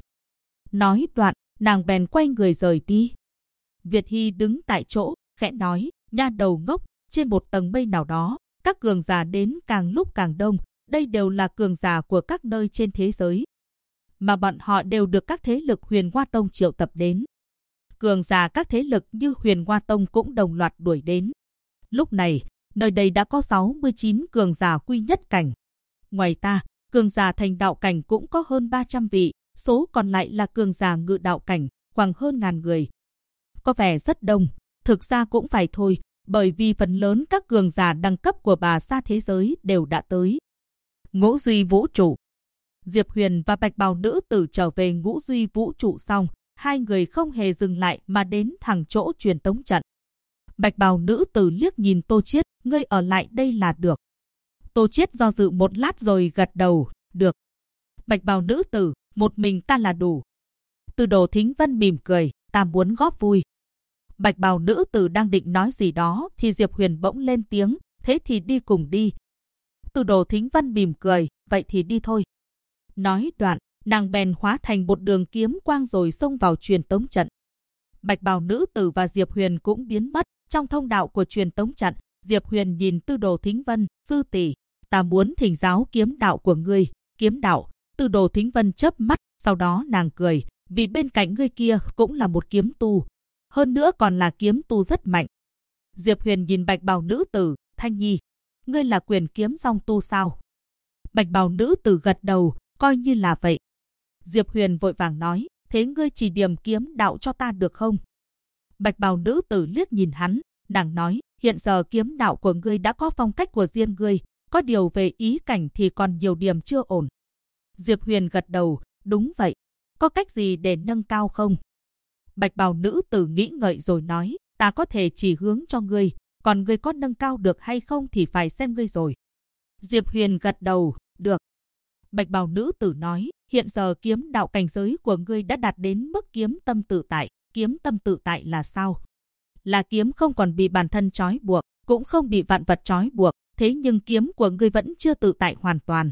Nói đoạn, nàng bèn quay người rời đi. Việt Hy đứng tại chỗ, khẽ nói, nha đầu ngốc, trên một tầng mây nào đó, các cường giả đến càng lúc càng đông, đây đều là cường giả của các nơi trên thế giới. Mà bọn họ đều được các thế lực Huyền Hoa Tông triệu tập đến. Cường giả các thế lực như Huyền Hoa Tông cũng đồng loạt đuổi đến. Lúc này, nơi đây đã có 69 cường giả quy nhất cảnh. Ngoài ta, cường giả thành đạo cảnh cũng có hơn 300 vị, số còn lại là cường giả ngự đạo cảnh, khoảng hơn 1000 người. Có vẻ rất đông, thực ra cũng phải thôi, bởi vì phần lớn các cường giả đẳng cấp của Bà Sa thế giới đều đã tới. Ngũ Duy vũ trụ. Diệp Huyền và Bạch Bào nữ tử trở về Ngũ Duy vũ trụ xong, hai người không hề dừng lại mà đến thẳng chỗ truyền tống trận. Bạch Bào nữ tử liếc nhìn Tô Chiết, ngươi ở lại đây là được. Tô Chiết do dự một lát rồi gật đầu, được. Bạch Bào nữ tử, một mình ta là đủ. Từ Đồ Thính Vân mỉm cười, ta muốn góp vui. Bạch Bào nữ tử đang định nói gì đó thì Diệp Huyền bỗng lên tiếng, thế thì đi cùng đi. Từ Đồ Thính Vân mỉm cười, vậy thì đi thôi. Nói đoạn, nàng bèn hóa thành một đường kiếm quang rồi xông vào truyền tống trận. Bạch Bào nữ tử và Diệp Huyền cũng biến mất trong thông đạo của truyền tống trận. Diệp Huyền nhìn Từ Đồ Thính Vân, sư tỷ, ta muốn thỉnh giáo kiếm đạo của ngươi. Kiếm đạo? Từ Đồ Thính Vân chớp mắt, sau đó nàng cười, vì bên cạnh ngươi kia cũng là một kiếm tu, hơn nữa còn là kiếm tu rất mạnh. Diệp Huyền nhìn Bạch Bào nữ tử, Thanh Nhi, ngươi là quyền kiếm song tu sao? Bạch Bào nữ tử gật đầu, coi như là vậy. Diệp Huyền vội vàng nói, thế ngươi chỉ điểm kiếm đạo cho ta được không? Bạch Bào nữ tử liếc nhìn hắn, Nàng nói, hiện giờ kiếm đạo của ngươi đã có phong cách của riêng ngươi, có điều về ý cảnh thì còn nhiều điểm chưa ổn. Diệp Huyền gật đầu, đúng vậy, có cách gì để nâng cao không? Bạch bào nữ tử nghĩ ngợi rồi nói, ta có thể chỉ hướng cho ngươi, còn ngươi có nâng cao được hay không thì phải xem ngươi rồi. Diệp Huyền gật đầu, được. Bạch bào nữ tử nói, hiện giờ kiếm đạo cảnh giới của ngươi đã đạt đến mức kiếm tâm tự tại. Kiếm tâm tự tại là sao? Là kiếm không còn bị bản thân trói buộc, cũng không bị vạn vật trói buộc, thế nhưng kiếm của ngươi vẫn chưa tự tại hoàn toàn.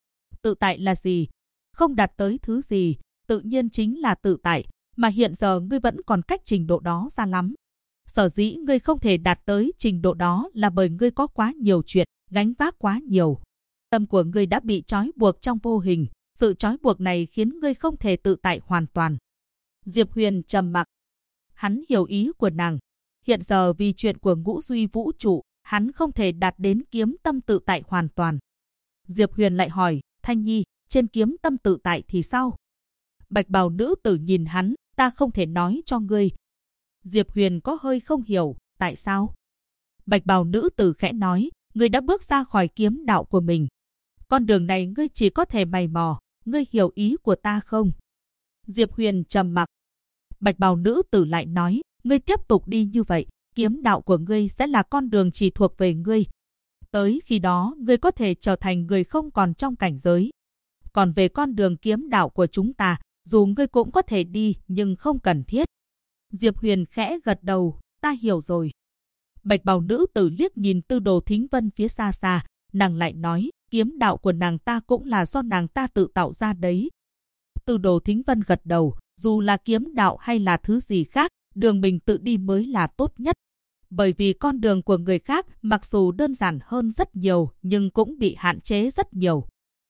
Tự tại là gì? Không đạt tới thứ gì, tự nhiên chính là tự tại, mà hiện giờ ngươi vẫn còn cách trình độ đó xa lắm. Sở dĩ ngươi không thể đạt tới trình độ đó là bởi ngươi có quá nhiều chuyện, gánh vác quá nhiều. Tâm của ngươi đã bị trói buộc trong vô hình, sự trói buộc này khiến ngươi không thể tự tại hoàn toàn. Diệp Huyền trầm mặc. Hắn hiểu ý của nàng. Hiện giờ vì chuyện của ngũ duy vũ trụ, hắn không thể đạt đến kiếm tâm tự tại hoàn toàn. Diệp Huyền lại hỏi, Thanh Nhi, trên kiếm tâm tự tại thì sao? Bạch bào nữ tử nhìn hắn, ta không thể nói cho ngươi. Diệp Huyền có hơi không hiểu, tại sao? Bạch bào nữ tử khẽ nói, ngươi đã bước ra khỏi kiếm đạo của mình. Con đường này ngươi chỉ có thể mày mò, ngươi hiểu ý của ta không? Diệp Huyền trầm mặc. Bạch bào nữ tử lại nói, ngươi tiếp tục đi như vậy, kiếm đạo của ngươi sẽ là con đường chỉ thuộc về ngươi. Tới khi đó, ngươi có thể trở thành người không còn trong cảnh giới. Còn về con đường kiếm đạo của chúng ta, dù ngươi cũng có thể đi, nhưng không cần thiết. Diệp Huyền khẽ gật đầu, ta hiểu rồi. Bạch bào nữ tử liếc nhìn Tư Đồ Thính Vân phía xa xa, nàng lại nói, kiếm đạo của nàng ta cũng là do nàng ta tự tạo ra đấy. Tư Đồ Thính Vân gật đầu, dù là kiếm đạo hay là thứ gì khác, đường mình tự đi mới là tốt nhất. Bởi vì con đường của người khác mặc dù đơn giản hơn rất nhiều nhưng cũng bị hạn chế rất nhiều.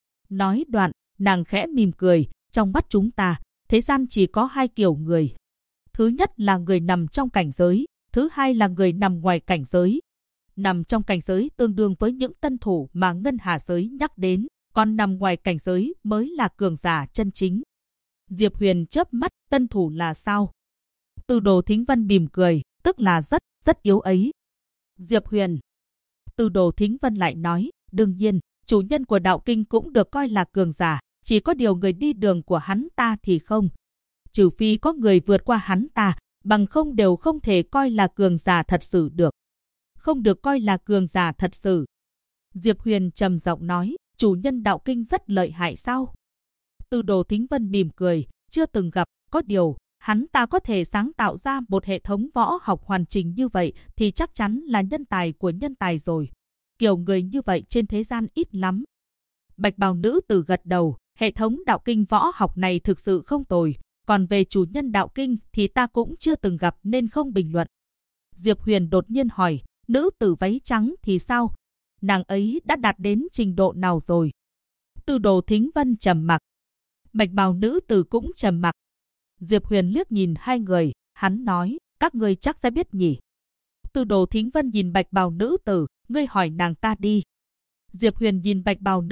Nói đoạn, nàng khẽ mỉm cười, trong mắt chúng ta, thế gian chỉ có hai kiểu người. Thứ nhất là người nằm trong cảnh giới, thứ hai là người nằm ngoài cảnh giới. Nằm trong cảnh giới tương đương với những tân thủ mà Ngân Hà giới nhắc đến, còn nằm ngoài cảnh giới mới là cường giả chân chính. Diệp Huyền chớp mắt, tân thủ là sao? Tư Đồ Thính Vân mỉm cười, tức là rất yếu ấy. Diệp Huyền. Tư Đồ Thính Vân lại nói, đương nhiên, chủ nhân của đạo kinh cũng được coi là cường giả, chỉ có điều người đi đường của hắn ta thì không. Trừ phi có người vượt qua hắn ta, bằng không đều không thể coi là cường giả thật sự được. Không được coi là cường giả thật sự. Diệp Huyền trầm giọng nói, chủ nhân đạo kinh rất lợi hại sao? Tư Đồ Thính Vân mỉm cười, chưa từng gặp, có điều, hắn ta có thể sáng tạo ra một hệ thống võ học hoàn chỉnh như vậy thì chắc chắn là nhân tài của nhân tài rồi. Kiểu người như vậy trên thế gian ít lắm. Bạch bào nữ tử gật đầu, hệ thống đạo kinh võ học này thực sự không tồi, còn về chủ nhân đạo kinh thì ta cũng chưa từng gặp nên không bình luận. Diệp Huyền đột nhiên hỏi, nữ tử váy trắng thì sao? Nàng ấy đã đạt đến trình độ nào rồi? Tư Đồ Thính Vân trầm mặc. Bạch bào nữ tử cũng trầm mặc. Diệp Huyền liếc nhìn hai người, hắn nói, các ngươi chắc sẽ biết nhỉ. Tư Đồ Thính Vân nhìn bạch bào nữ tử, ngươi hỏi nàng ta đi. Diệp Huyền nhìn bạch bào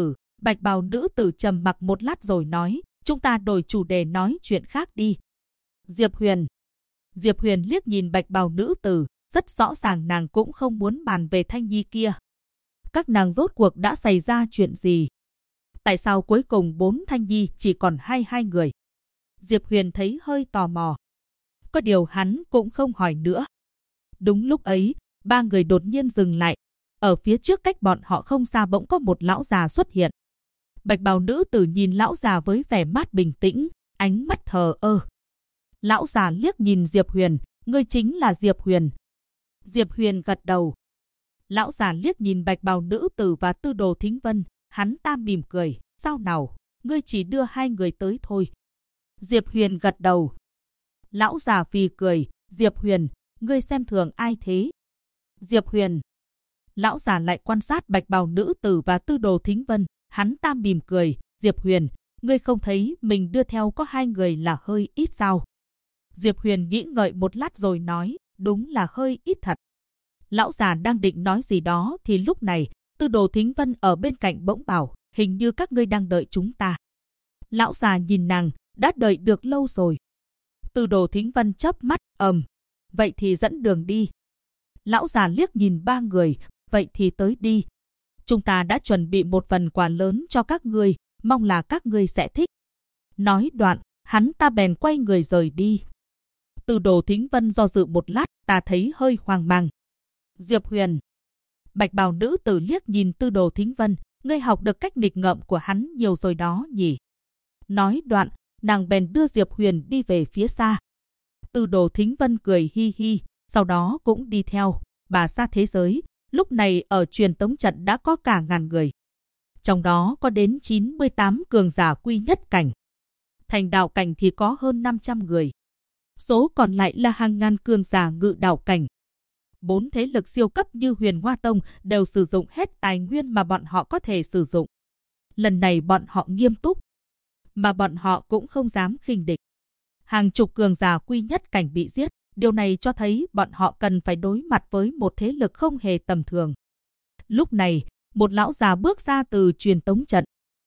nữ tử trầm mặc một lát rồi nói, chúng ta đổi chủ đề nói chuyện khác đi. Diệp Huyền liếc nhìn bạch bào nữ tử, rất rõ ràng nàng cũng không muốn bàn về Thanh Nhi kia. Các nàng rốt cuộc đã xảy ra chuyện gì? Tại sao cuối cùng 4 Thanh Nhi chỉ còn hai người? Diệp Huyền thấy hơi tò mò. Có điều hắn cũng không hỏi nữa. Đúng lúc ấy, ba người đột nhiên dừng lại. Ở phía trước cách bọn họ không xa bỗng có một lão già xuất hiện. Bạch bào nữ tử nhìn lão già với vẻ mặt bình tĩnh, ánh mắt thờ ơ. Lão già liếc nhìn Diệp Huyền, ngươi chính là Diệp Huyền. Diệp Huyền gật đầu. Lão già liếc nhìn bạch bào nữ tử và Tư Đồ Thính Vân, hắn ta mỉm cười, sao nào, ngươi chỉ đưa hai người tới thôi. Diệp Huyền gật đầu. Lão già phì cười, Diệp Huyền, ngươi xem thường ai thế? Diệp Huyền. Lão già lại quan sát bạch bào nữ tử và Tư Đồ Thính Vân, hắn ta mỉm cười, Diệp Huyền, ngươi không thấy mình đưa theo có hai người là hơi ít sao? Diệp Huyền nghĩ ngợi một lát rồi nói, đúng là hơi ít thật. Lão già đang định nói gì đó thì lúc này, Tư Đồ Thính Vân ở bên cạnh bỗng bảo, hình như các ngươi đang đợi chúng ta. Lão già nhìn nàng, đã đợi được lâu rồi. Tư Đồ Thính Vân chớp mắt, vậy thì dẫn đường đi. Lão già liếc nhìn ba người, vậy thì tới đi. Chúng ta đã chuẩn bị một phần quà lớn cho các ngươi, mong là các ngươi sẽ thích. Nói đoạn, hắn ta bèn quay người rời đi. Tư Đồ Thính Vân do dự một lát, ta thấy hơi hoang mang. Diệp Huyền. Bạch bào nữ tử liếc nhìn Tư Đồ Thính Vân, ngươi học được cách nghịch ngợm của hắn nhiều rồi đó nhỉ. Nói đoạn, nàng bèn đưa Diệp Huyền đi về phía xa. Tư Đồ Thính Vân cười hi hi, sau đó cũng đi theo. Bà xa thế giới, lúc này ở truyền tống trận đã có cả ngàn người. Trong đó có đến 98 cường giả quy nhất cảnh. Thành đạo cảnh thì có hơn 500 người. Số còn lại là hàng ngàn cường giả ngự đạo cảnh. 4 thế lực siêu cấp như Huyền Hoa Tông đều sử dụng hết tài nguyên mà bọn họ có thể sử dụng. Lần này bọn họ nghiêm túc, mà bọn họ cũng không dám khinh địch. Hàng chục cường giả quy nhất cảnh bị giết, điều này cho thấy bọn họ cần phải đối mặt với một thế lực không hề tầm thường. Lúc này, một lão già bước ra từ truyền tống trận.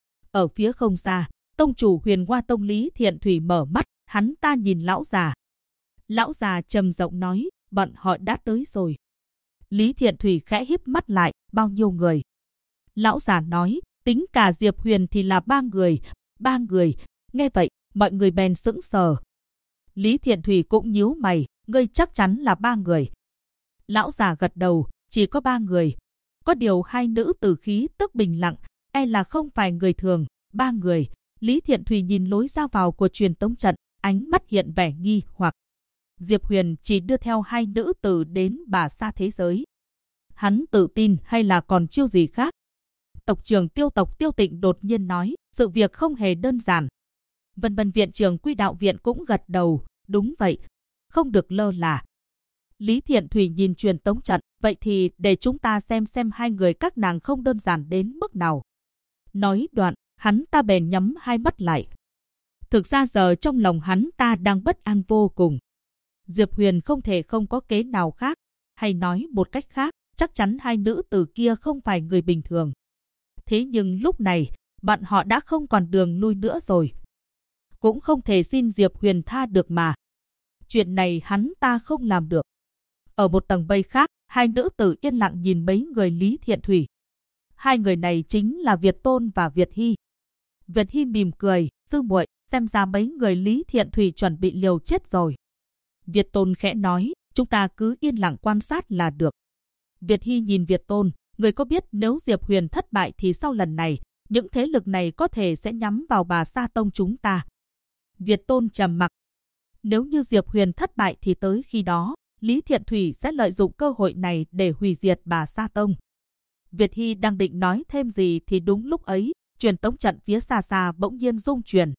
Ở phía không xa, tông chủ Huyền Hoa Tông Lý Thiện Thủy mở mắt, hắn ta nhìn lão già. Lão già trầm giọng nói, bọn họ đã tới rồi. Lý Thiện Thủy khẽ híp mắt lại, bao nhiêu người? Lão già nói, tính cả Diệp Huyền thì là 3 người. 3 người, nghe vậy, mọi người bèn sững sờ. Lý Thiện Thủy cũng nhíu mày, ngươi chắc chắn là 3 người. Lão già gật đầu, chỉ có 3 người. Có điều 2 nữ tử khí tức bình lặng, e là không phải người thường. 3 người. Lý Thiện Thủy nhìn lối ra vào của truyền tống trận, ánh mắt hiện vẻ nghi hoặc. Diệp Huyền chỉ đưa theo 2 nữ tử đến bà xa thế giới. Hắn tự tin hay là còn chiêu gì khác? Tộc trưởng Tiêu tộc Tiêu Tịnh đột nhiên nói, sự việc không hề đơn giản. Vân Vân viện trưởng Quy Đạo viện cũng gật đầu, đúng vậy, không được lơ là. Lý Thiện Thủy nhìn truyền tống trận, vậy thì để chúng ta xem 2 người các nàng không đơn giản đến mức nào. Nói đoạn, hắn ta bèn nhắm 2 mắt lại. Thực ra giờ trong lòng hắn ta đang bất an vô cùng. Diệp Huyền không thể không có kế nào khác, hay nói một cách khác, chắc chắn 2 nữ tử kia không phải người bình thường. Thế nhưng lúc này, bọn họ đã không còn đường lui nữa rồi. Cũng không thể xin Diệp Huyền tha được mà. Chuyện này hắn ta không làm được. Ở một tầng mây khác, 2 nữ tử yên lặng nhìn mấy người Lý Thiện Thủy. 2 người này chính là Việt Tôn và Việt Hy. Việt Hy mỉm cười, sư muội, xem ra mấy người Lý Thiện Thủy chuẩn bị liều chết rồi. Việt Tôn khẽ nói, chúng ta cứ yên lặng quan sát là được. Việt Hy nhìn Việt Tôn, người có biết nếu Diệp Huyền thất bại thì sau lần này, những thế lực này có thể sẽ nhắm vào bà Sa Tông chúng ta. Việt Tôn trầm mặc. Nếu như Diệp Huyền thất bại thì tới khi đó, Lý Thiện Thủy sẽ lợi dụng cơ hội này để hủy diệt bà Sa Tông. Việt Hy đang định nói thêm gì thì đúng lúc ấy, truyền tống trận phía xa xa bỗng nhiên rung chuyển.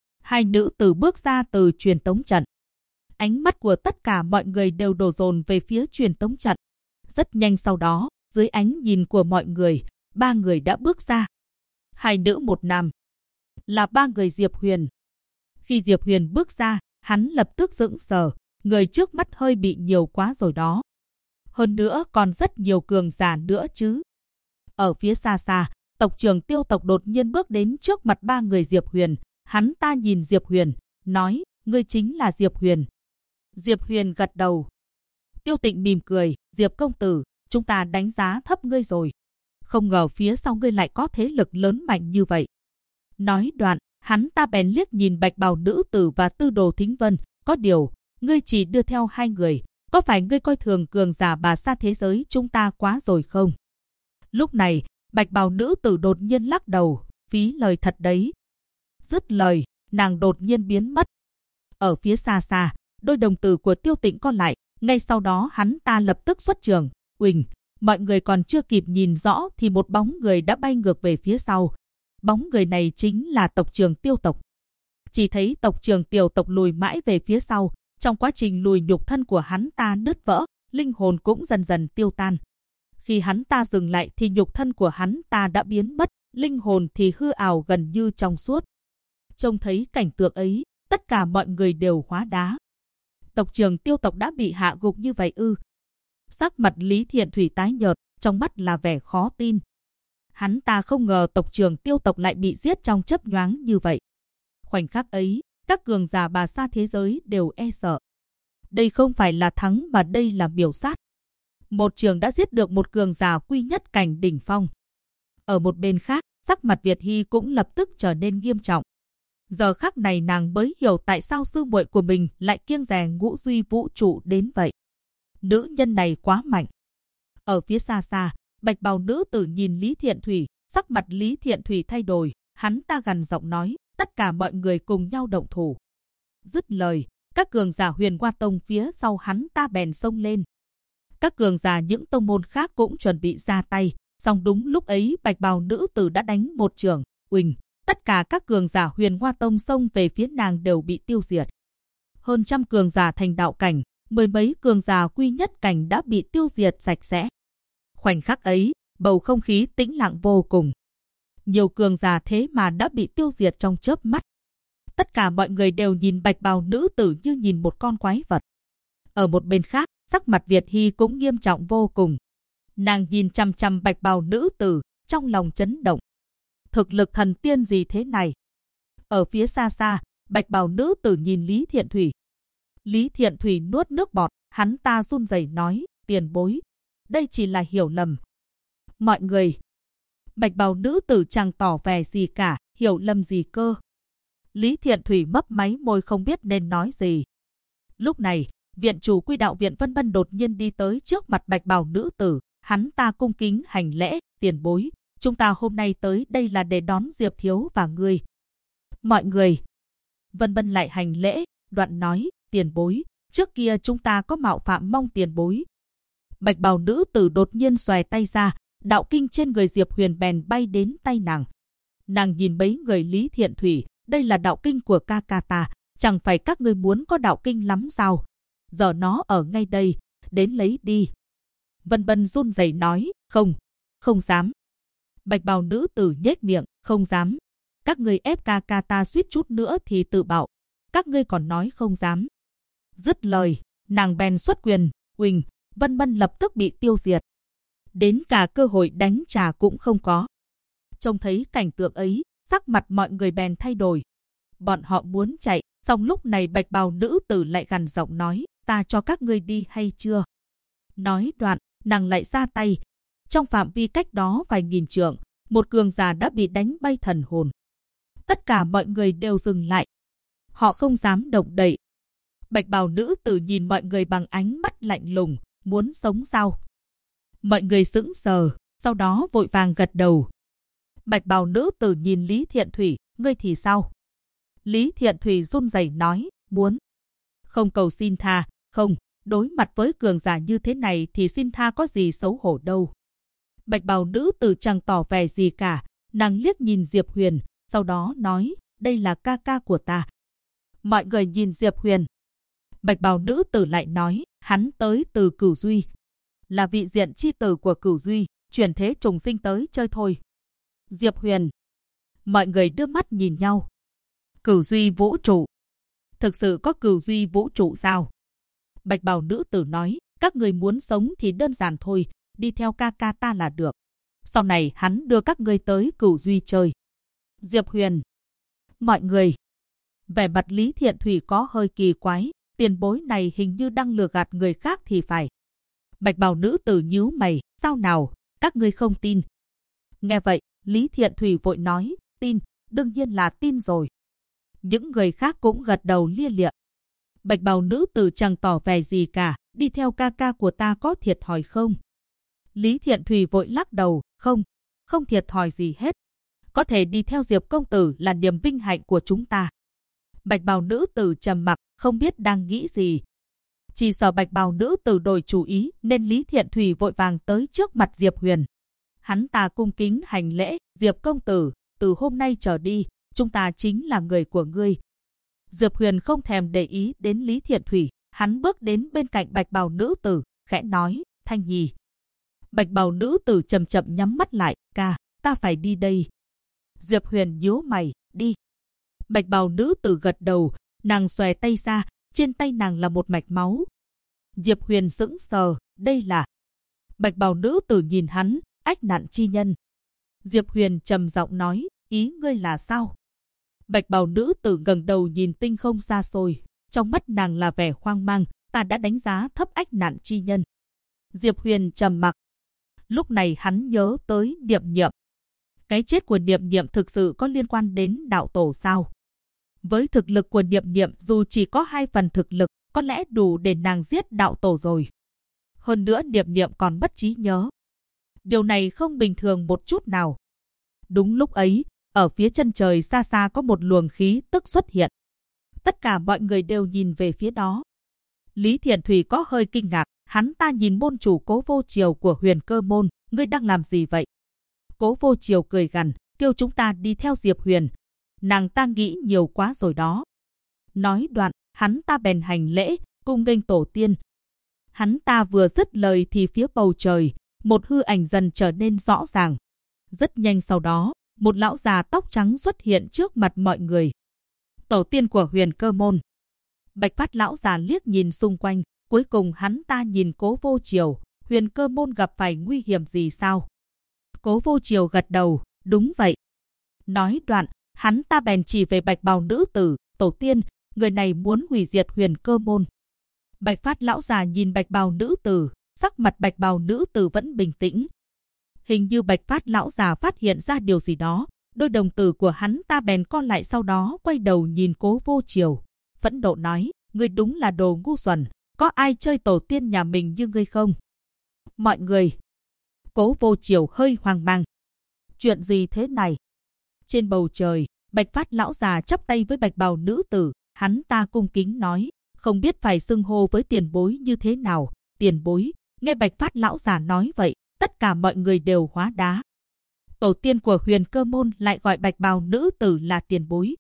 2 nữ tử bước ra từ truyền tống trận. Ánh mắt của tất cả mọi người đều đổ dồn về phía truyền tống trận. Rất nhanh sau đó, dưới ánh nhìn của mọi người, 3 người đã bước ra. 2 nữ 1 nam. Là 3 người Diệp Huyền. Khi Diệp Huyền bước ra, hắn lập tức sững sờ, người trước mắt hơi bị nhiều quá rồi đó. Hơn nữa còn rất nhiều cường giả nữa chứ. Ở phía xa xa, tộc trưởng Tiêu tộc đột nhiên bước đến trước mặt 3 người Diệp Huyền. Hắn ta nhìn Diệp Huyền, nói, ngươi chính là Diệp Huyền. Diệp Huyền gật đầu. Tiêu Tịnh mỉm cười, Diệp công tử, chúng ta đánh giá thấp ngươi rồi. Không ngờ phía sau ngươi lại có thế lực lớn mạnh như vậy. Nói đoạn, hắn ta bèn liếc nhìn Bạch bào nữ tử và Tư Đồ Thính Vân, có điều, ngươi chỉ đưa theo 2 người, có phải ngươi coi thường cường giả bà sa thế giới chúng ta quá rồi không? Lúc này, Bạch bào nữ tử đột nhiên lắc đầu, phí lời thật đấy. Dứt lời, nàng đột nhiên biến mất. Ở phía xa xa, đôi đồng tử của Tiêu Tịnh co lại, ngay sau đó hắn ta lập tức xuất trường, uỳnh, mọi người còn chưa kịp nhìn rõ thì một bóng người đã bay ngược về phía sau. Bóng người này chính là tộc trưởng Tiêu tộc. Chỉ thấy tộc trưởng Tiêu tộc lùi mãi về phía sau, trong quá trình lùi nhục thân của hắn ta nứt vỡ, linh hồn cũng dần dần tiêu tan. Khi hắn ta dừng lại thì nhục thân của hắn ta đã biến mất, linh hồn thì hư ảo gần như trong suốt. Trông thấy cảnh tượng ấy, tất cả mọi người đều hóa đá. Tộc trưởng Tiêu tộc đã bị hạ gục như vậy ư? Sắc mặt Lý Thiện Thủy tái nhợt, trong mắt là vẻ khó tin. Hắn ta không ngờ tộc trưởng Tiêu tộc lại bị giết trong chớp nhoáng như vậy. Khoảnh khắc ấy, các cường giả bà sa thế giới đều e sợ. Đây không phải là thắng mà đây là miểu sát. một trường đã giết được một cường giả quy nhất cảnh đỉnh phong. Ở một bên khác, sắc mặt Việt Hy cũng lập tức trở nên nghiêm trọng. Giờ khắc này nàng mới hiểu tại sao sư muội của mình lại kiêng dè ngũ duy vũ trụ đến vậy. Nữ nhân này quá mạnh. Ở phía xa xa, bạch bào nữ tử nhìn Lý Thiện Thủy, sắc mặt Lý Thiện Thủy thay đổi, hắn ta gằn giọng nói, tất cả mọi người cùng nhau động thủ. Dứt lời, các cường giả Huyền Hoa Tông phía sau hắn ta bèn xông lên. Các cường giả những tông môn khác cũng chuẩn bị ra tay, song đúng lúc ấy bạch bào nữ tử đã đánh một chưởng, uỳnh, tất cả các cường giả Huyền Hoa Tông xông về phía nàng đều bị tiêu diệt. Hơn trăm cường giả thành đạo cảnh, mười mấy cường giả quy nhất cảnh đã bị tiêu diệt sạch sẽ. Khoảnh khắc ấy, bầu không khí tĩnh lặng vô cùng. Nhiều cường giả thế mà đã bị tiêu diệt trong chớp mắt. Tất cả mọi người đều nhìn bạch bào nữ tử như nhìn một con quái vật. Ở một bên khác, sắc mặt Việt Hy cũng nghiêm trọng vô cùng. Nàng nhìn chằm chằm bạch bào nữ tử, trong lòng chấn động. Thực lực thần tiên gì thế này? Ở phía xa xa, bạch bào nữ tử nhìn Lý Thiện Thủy. Lý Thiện Thủy nuốt nước bọt, hắn ta run rẩy nói, tiền bối, đây chỉ là hiểu lầm. Mọi người, bạch bào nữ tử chẳng tỏ vẻ gì cả, hiểu lầm gì cơ? Lý Thiện Thủy mấp máy môi không biết nên nói gì. Lúc này, viện chủ Quy Đạo Viện Vân Bân đột nhiên đi tới trước mặt bạch bào nữ tử, hắn ta cung kính hành lễ, tiền bối, chúng ta hôm nay tới đây là để đón Diệp thiếu và ngươi. Mọi người, Vân Bân lại hành lễ, đoạn nói, tiền bối, trước kia chúng ta có mạo phạm mong tiền bối. Bạch bào nữ tử đột nhiên xòe tay ra, đạo kinh trên người Diệp Huyền bèn bay đến tay nàng. Nàng nhìn mấy người Lý Thiện Thủy, đây là đạo kinh của ca ca ta, chẳng phải các ngươi muốn có đạo kinh lắm sao? Giờ nó ở ngay đây, đến lấy đi. Vân Bân run rẩy nói, không dám. Bạch bào nữ tử nhếch miệng, không dám. Các ngươi ép ca ca ta suýt chút nữa thì tự bạo. Các ngươi còn nói không dám. Dứt lời, nàng bèn xuất quyền, uỳnh, Vân Bân lập tức bị tiêu diệt. Đến cả cơ hội đánh trả cũng không có. Trông thấy cảnh tượng ấy, sắc mặt mọi người bèn thay đổi. Bọn họ muốn chạy, song lúc này bạch bào nữ tử lại gằn giọng nói, ta cho các ngươi đi hay chưa? Nói đoạn, nàng lại ra tay. Trong phạm vi cách đó vài nghìn trượng, một cường giả đã bị đánh bay thần hồn. Tất cả mọi người đều dừng lại. Họ không dám động đậy. Bạch bào nữ tử nhìn mọi người bằng ánh mắt lạnh lùng, muốn sống sao? Mọi người sững sờ, sau đó vội vàng gật đầu. Bạch bào nữ tử nhìn Lý Thiện Thủy, ngươi thì sao? Lý Thiện Thủy run rẩy nói, muốn. Không cầu xin tha, không, đối mặt với cường giả như thế này thì xin tha có gì xấu hổ đâu. Bạch bào nữ tử chẳng tỏ vẻ gì cả, nàng liếc nhìn Diệp Huyền, sau đó nói, đây là ca ca của ta. Mọi người nhìn Diệp Huyền. Bạch bào nữ tử lại nói, hắn tới từ Cửu Duy. Là vị diện chi tử của Cửu Duy, chuyển thế trùng sinh tới chơi thôi. Diệp Huyền. Mọi người đưa mắt nhìn nhau. Cửu Duy vũ trụ. Thực sự có Cửu Duy vũ trụ sao? Bạch bào nữ tử nói, các người muốn sống thì đơn giản thôi, đi theo ca ca ta là được. Sau này hắn đưa các ngươi tới Cửu Duy chơi. Diệp Huyền. Mọi người. Vẻ mặt Lý Thiện Thủy có hơi kỳ quái, tiền bối này hình như đang lừa gạt người khác thì phải. Bạch bào nữ tử nhíu mày, sao nào, các ngươi không tin. Nghe vậy, Lý Thiện Thủy vội nói, tin, đương nhiên là tin rồi. Những người khác cũng gật đầu lia lịa. Bạch bào nữ tử chẳng tỏ vẻ gì cả, đi theo ca ca của ta có thiệt thòi không? Lý Thiện Thủy vội lắc đầu, không thiệt thòi gì hết. Có thể đi theo Diệp công tử là niềm vinh hạnh của chúng ta. Bạch bào nữ tử trầm mặc, không biết đang nghĩ gì. Chỉ sợ bạch bào nữ tử đổi chủ ý nên Lý Thiện Thủy vội vàng tới trước mặt Diệp Huyền. Hắn ta cung kính hành lễ, Diệp công tử, từ hôm nay trở đi, chúng ta chính là người của ngươi. Diệp Huyền không thèm để ý đến Lý Thiện Thủy, hắn bước đến bên cạnh bạch bào nữ tử, khẽ nói, Thanh Nhi. Bạch bào nữ tử chậm chậm nhắm mắt lại, ca, ta phải đi đây. Diệp Huyền nhíu mày, đi. Bạch bào nữ tử gật đầu, nàng xòe tay ra, trên tay nàng là một mạch máu. Diệp Huyền sững sờ, đây là... Bạch bào nữ tử nhìn hắn, ách nạn chi nhân. Diệp Huyền trầm giọng nói, ý ngươi là sao? Bạch bào nữ tử ngẩng đầu nhìn tinh không xa xôi, trong mắt nàng là vẻ hoang mang, ta đã đánh giá thấp ách nạn chi nhân. Diệp Huyền trầm mặc. Lúc này hắn nhớ tới Niệm Niệm. Cái chết của Niệm Niệm thực sự có liên quan đến đạo tổ sao? Với thực lực của Niệm Niệm dù chỉ có 2 phần thực lực, có lẽ đủ để nàng giết đạo tổ rồi. Hơn nữa Niệm Niệm còn mất trí nhớ. Điều này không bình thường một chút nào. Đúng lúc ấy, ở phía chân trời xa xa có một luồng khí tức xuất hiện. Tất cả mọi người đều nhìn về phía đó. Lý Thiện Thủy có hơi kinh ngạc, hắn ta nhìn môn chủ Cố Vô Triều của Huyền Cơ môn, ngươi đang làm gì vậy? Cố Vô Triều cười gằn, kêu chúng ta đi theo Diệp Huyền. Nàng ta nghĩ nhiều quá rồi đó. Nói đoạn, hắn ta bèn hành lễ, cung nghênh tổ tiên. Hắn ta vừa dứt lời thì phía bầu trời, một hư ảnh dần trở nên rõ ràng. Rất nhanh sau đó, một lão già tóc trắng xuất hiện trước mặt mọi người. Tổ tiên của Huyền Cơ môn. Bạch Phát lão già liếc nhìn xung quanh, cuối cùng hắn ta nhìn Cố Vô Triều, Huyền Cơ môn gặp phải nguy hiểm gì sao? Cố Vô Triều gật đầu, đúng vậy. Nói đoạn, hắn ta bèn chỉ về bạch bào nữ tử, tổ tiên, người này muốn hủy diệt Huyền Cơ môn. Bạch Phát lão già nhìn bạch bào nữ tử, sắc mặt bạch bào nữ tử vẫn bình tĩnh. Hình như Bạch Phát lão già phát hiện ra điều gì đó, đôi đồng tử của hắn ta bèn co lại, sau đó quay đầu nhìn Cố Vô Triều, phẫn nộ nói, ngươi đúng là đồ ngu xuẩn, có ai chơi tổ tiên nhà mình như ngươi không? Mọi người. Cố Vô Triều hơi hoang mang. Chuyện gì thế này? Trên bầu trời, Bạch Phát lão già chắp tay với bạch bào nữ tử, hắn ta cung kính nói, không biết phải xưng hô với tiền bối như thế nào. Tiền bối. Nghe Bạch Phát lão già nói vậy, tất cả mọi người đều hóa đá. Tổ tiên của Huyền Cơ môn lại gọi bạch bào nữ tử là tiền bối.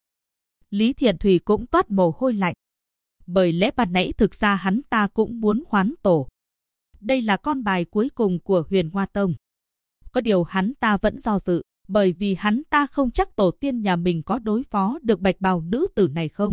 Lý Thiện Thủy cũng toát mồ hôi lạnh. Bởi lẽ ban nãy thực ra hắn ta cũng muốn hoán tổ. Đây là con bài cuối cùng của Huyền Hoa Tông. Có điều hắn ta vẫn do dự, bởi vì hắn ta không chắc tổ tiên nhà mình có đối phó được bạch bào nữ tử này không.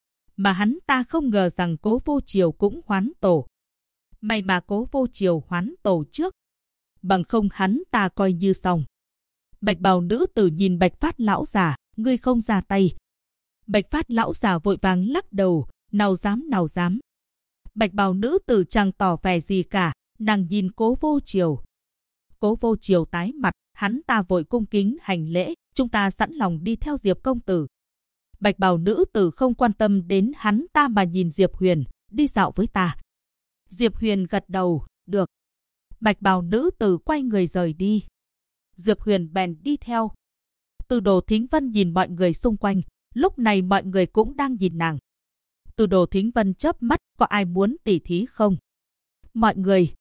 Mà hắn ta không ngờ rằng Cố Vô Triều cũng hoán tổ. May mà Cố Vô Triều hoán tổ trước. Bằng không hắn ta coi như xong. Bạch bào nữ tử nhìn Bạch Phát lão già, ngươi không ra tay. Bạch Phát lão già vội vàng lắc đầu, nào dám nào dám. Bạch bào nữ tử chẳng tỏ vẻ gì cả, nàng nhìn Cố Vô Triều. Cố Vô Triều tái mặt, hắn ta vội cung kính hành lễ, chúng ta sẵn lòng đi theo Diệp công tử. Bạch bào nữ tử không quan tâm đến hắn ta mà nhìn Diệp Huyền, đi dạo với ta. Diệp Huyền gật đầu, được. Bạch bào nữ tử quay người rời đi. Diệp Huyền bèn đi theo. Từ Đồ Thính Vân nhìn mọi người xung quanh, lúc này mọi người cũng đang nhìn nàng. Từ Đồ Thính Vân chớp mắt, có ai muốn tỉ thí không? Mọi người.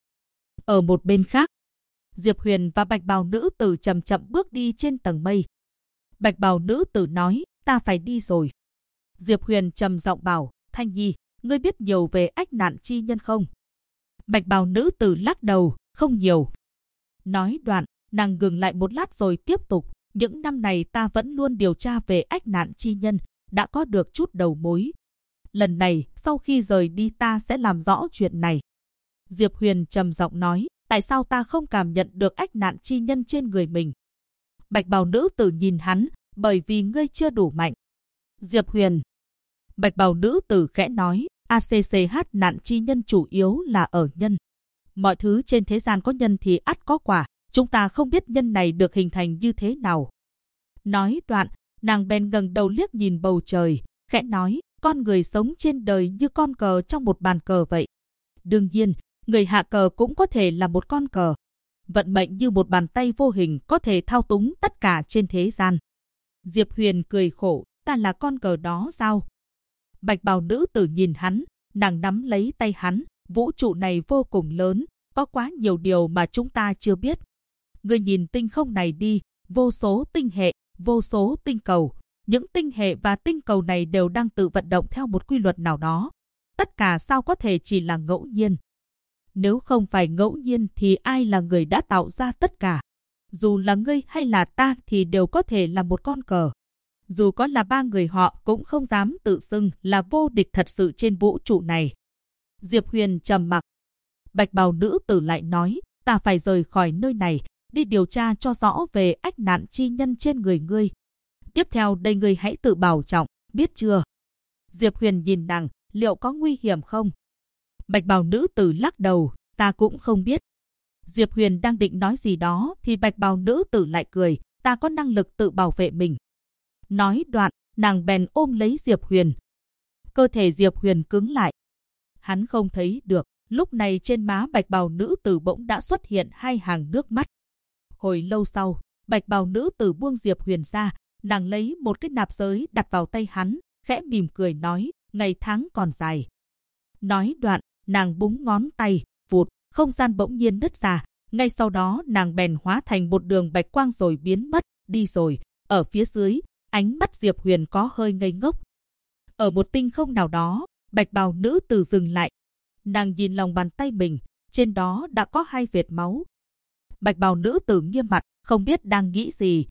Ở một bên khác, Diệp Huyền và bạch bào nữ tử chậm chậm bước đi trên tầng mây. Bạch bào nữ tử nói, ta phải đi rồi. Diệp Huyền trầm giọng bảo, Thanh Nhi, ngươi biết nhiều về ách nạn chi nhân không? Bạch bào nữ tử lắc đầu, không nhiều. Nói đoạn, nàng ngừng lại một lát rồi tiếp tục, những năm này ta vẫn luôn điều tra về ách nạn chi nhân, đã có được chút đầu mối. Lần này, sau khi rời đi ta sẽ làm rõ chuyện này. Diệp Huyền trầm giọng nói, tại sao ta không cảm nhận được ách nạn chi nhân trên người mình? Bạch bào nữ tử nhìn hắn, bởi vì ngươi chưa đủ mạnh. Diệp Huyền. Bạch bào nữ tử khẽ nói, ACCH nạn chi nhân chủ yếu là ở nhân. Mọi thứ trên thế gian có nhân thì ắt có quả, chúng ta không biết nhân này được hình thành như thế nào. Nói đoạn, nàng bèn ngẩng đầu liếc nhìn bầu trời, khẽ nói, con người sống trên đời như con cờ trong một bàn cờ vậy. Đương nhiên, người hạ cờ cũng có thể là một con cờ. Vận mệnh như một bàn tay vô hình có thể thao túng tất cả trên thế gian. Diệp Huyền cười khổ, ta là con cờ đó sao? Bạch bào nữ tử nhìn hắn, nàng nắm lấy tay hắn, vũ trụ này vô cùng lớn, có quá nhiều điều mà chúng ta chưa biết. Ngươi nhìn tinh không này đi, vô số tinh hệ, vô số tinh cầu. Những tinh hệ và tinh cầu này đều đang tự vận động theo một quy luật nào đó. Tất cả sao có thể chỉ là ngẫu nhiên? Nếu không phải ngẫu nhiên thì ai là người đã tạo ra tất cả? Dù là ngươi hay là ta thì đều có thể là một con cờ. Dù có là ba người họ cũng không dám tự xưng là vô địch thật sự trên vũ trụ này. Diệp Huyền trầm mặc. Bạch bào nữ tử lại nói, ta phải rời khỏi nơi này, đi điều tra cho rõ về ách nạn chi nhân trên người ngươi. Tiếp theo đây ngươi hãy tự bảo trọng, biết chưa? Diệp Huyền nhìn nàng, liệu có nguy hiểm không? Bạch bào nữ tử lắc đầu, Ta cũng không biết. Diệp Huyền đang định nói gì đó thì bạch bào nữ tử lại cười, ta có năng lực tự bảo vệ mình. Nói đoạn, nàng bèn ôm lấy Diệp Huyền. Cơ thể Diệp Huyền cứng lại. Hắn không thấy được, lúc này trên má bạch bào nữ tử bỗng đã xuất hiện hai hàng nước mắt. Hồi lâu sau, bạch bào nữ tử buông Diệp Huyền ra, nàng lấy một cái nạp giới đặt vào tay hắn, khẽ mỉm cười nói, ngày tháng còn dài. Nói đoạn, nàng búng ngón tay, vụt, không gian bỗng nhiên nứt ra, ngay sau đó nàng bèn hóa thành một đường bạch quang rồi biến mất, đi rồi. Ở phía dưới, ánh mắt Diệp Huyền có hơi ngây ngốc. Ở một tinh không nào đó, bạch bào nữ tử dừng lại. Nàng nhìn lòng bàn tay mình, trên đó đã có hai vệt máu. Bạch bào nữ tử nghiêm mặt, không biết đang nghĩ gì.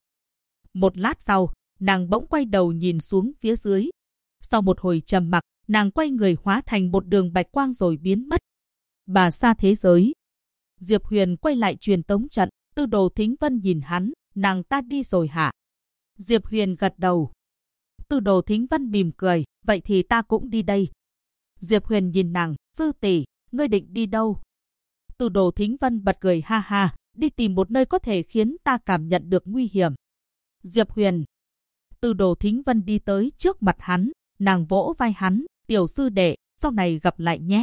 Một lát sau, nàng bỗng quay đầu nhìn xuống phía dưới. Sau một hồi trầm mặc, nàng quay người hóa thành một đường bạch quang rồi biến mất. Bà xa thế giới. Diệp Huyền quay lại truyền tống trận, Tư Đồ Thính Vân nhìn hắn, nàng ta đi rồi hả? Diệp Huyền gật đầu. Tư Đồ Thính Vân mỉm cười, vậy thì ta cũng đi đây. Diệp Huyền nhìn nàng, sư tỷ, ngươi định đi đâu? Tư Đồ Thính Vân bật cười ha ha, đi tìm một nơi có thể khiến ta cảm nhận được nguy hiểm. Diệp Huyền. Tư Đồ Thính Vân đi tới trước mặt hắn, nàng vỗ vai hắn, tiểu sư đệ, sau này gặp lại nhé.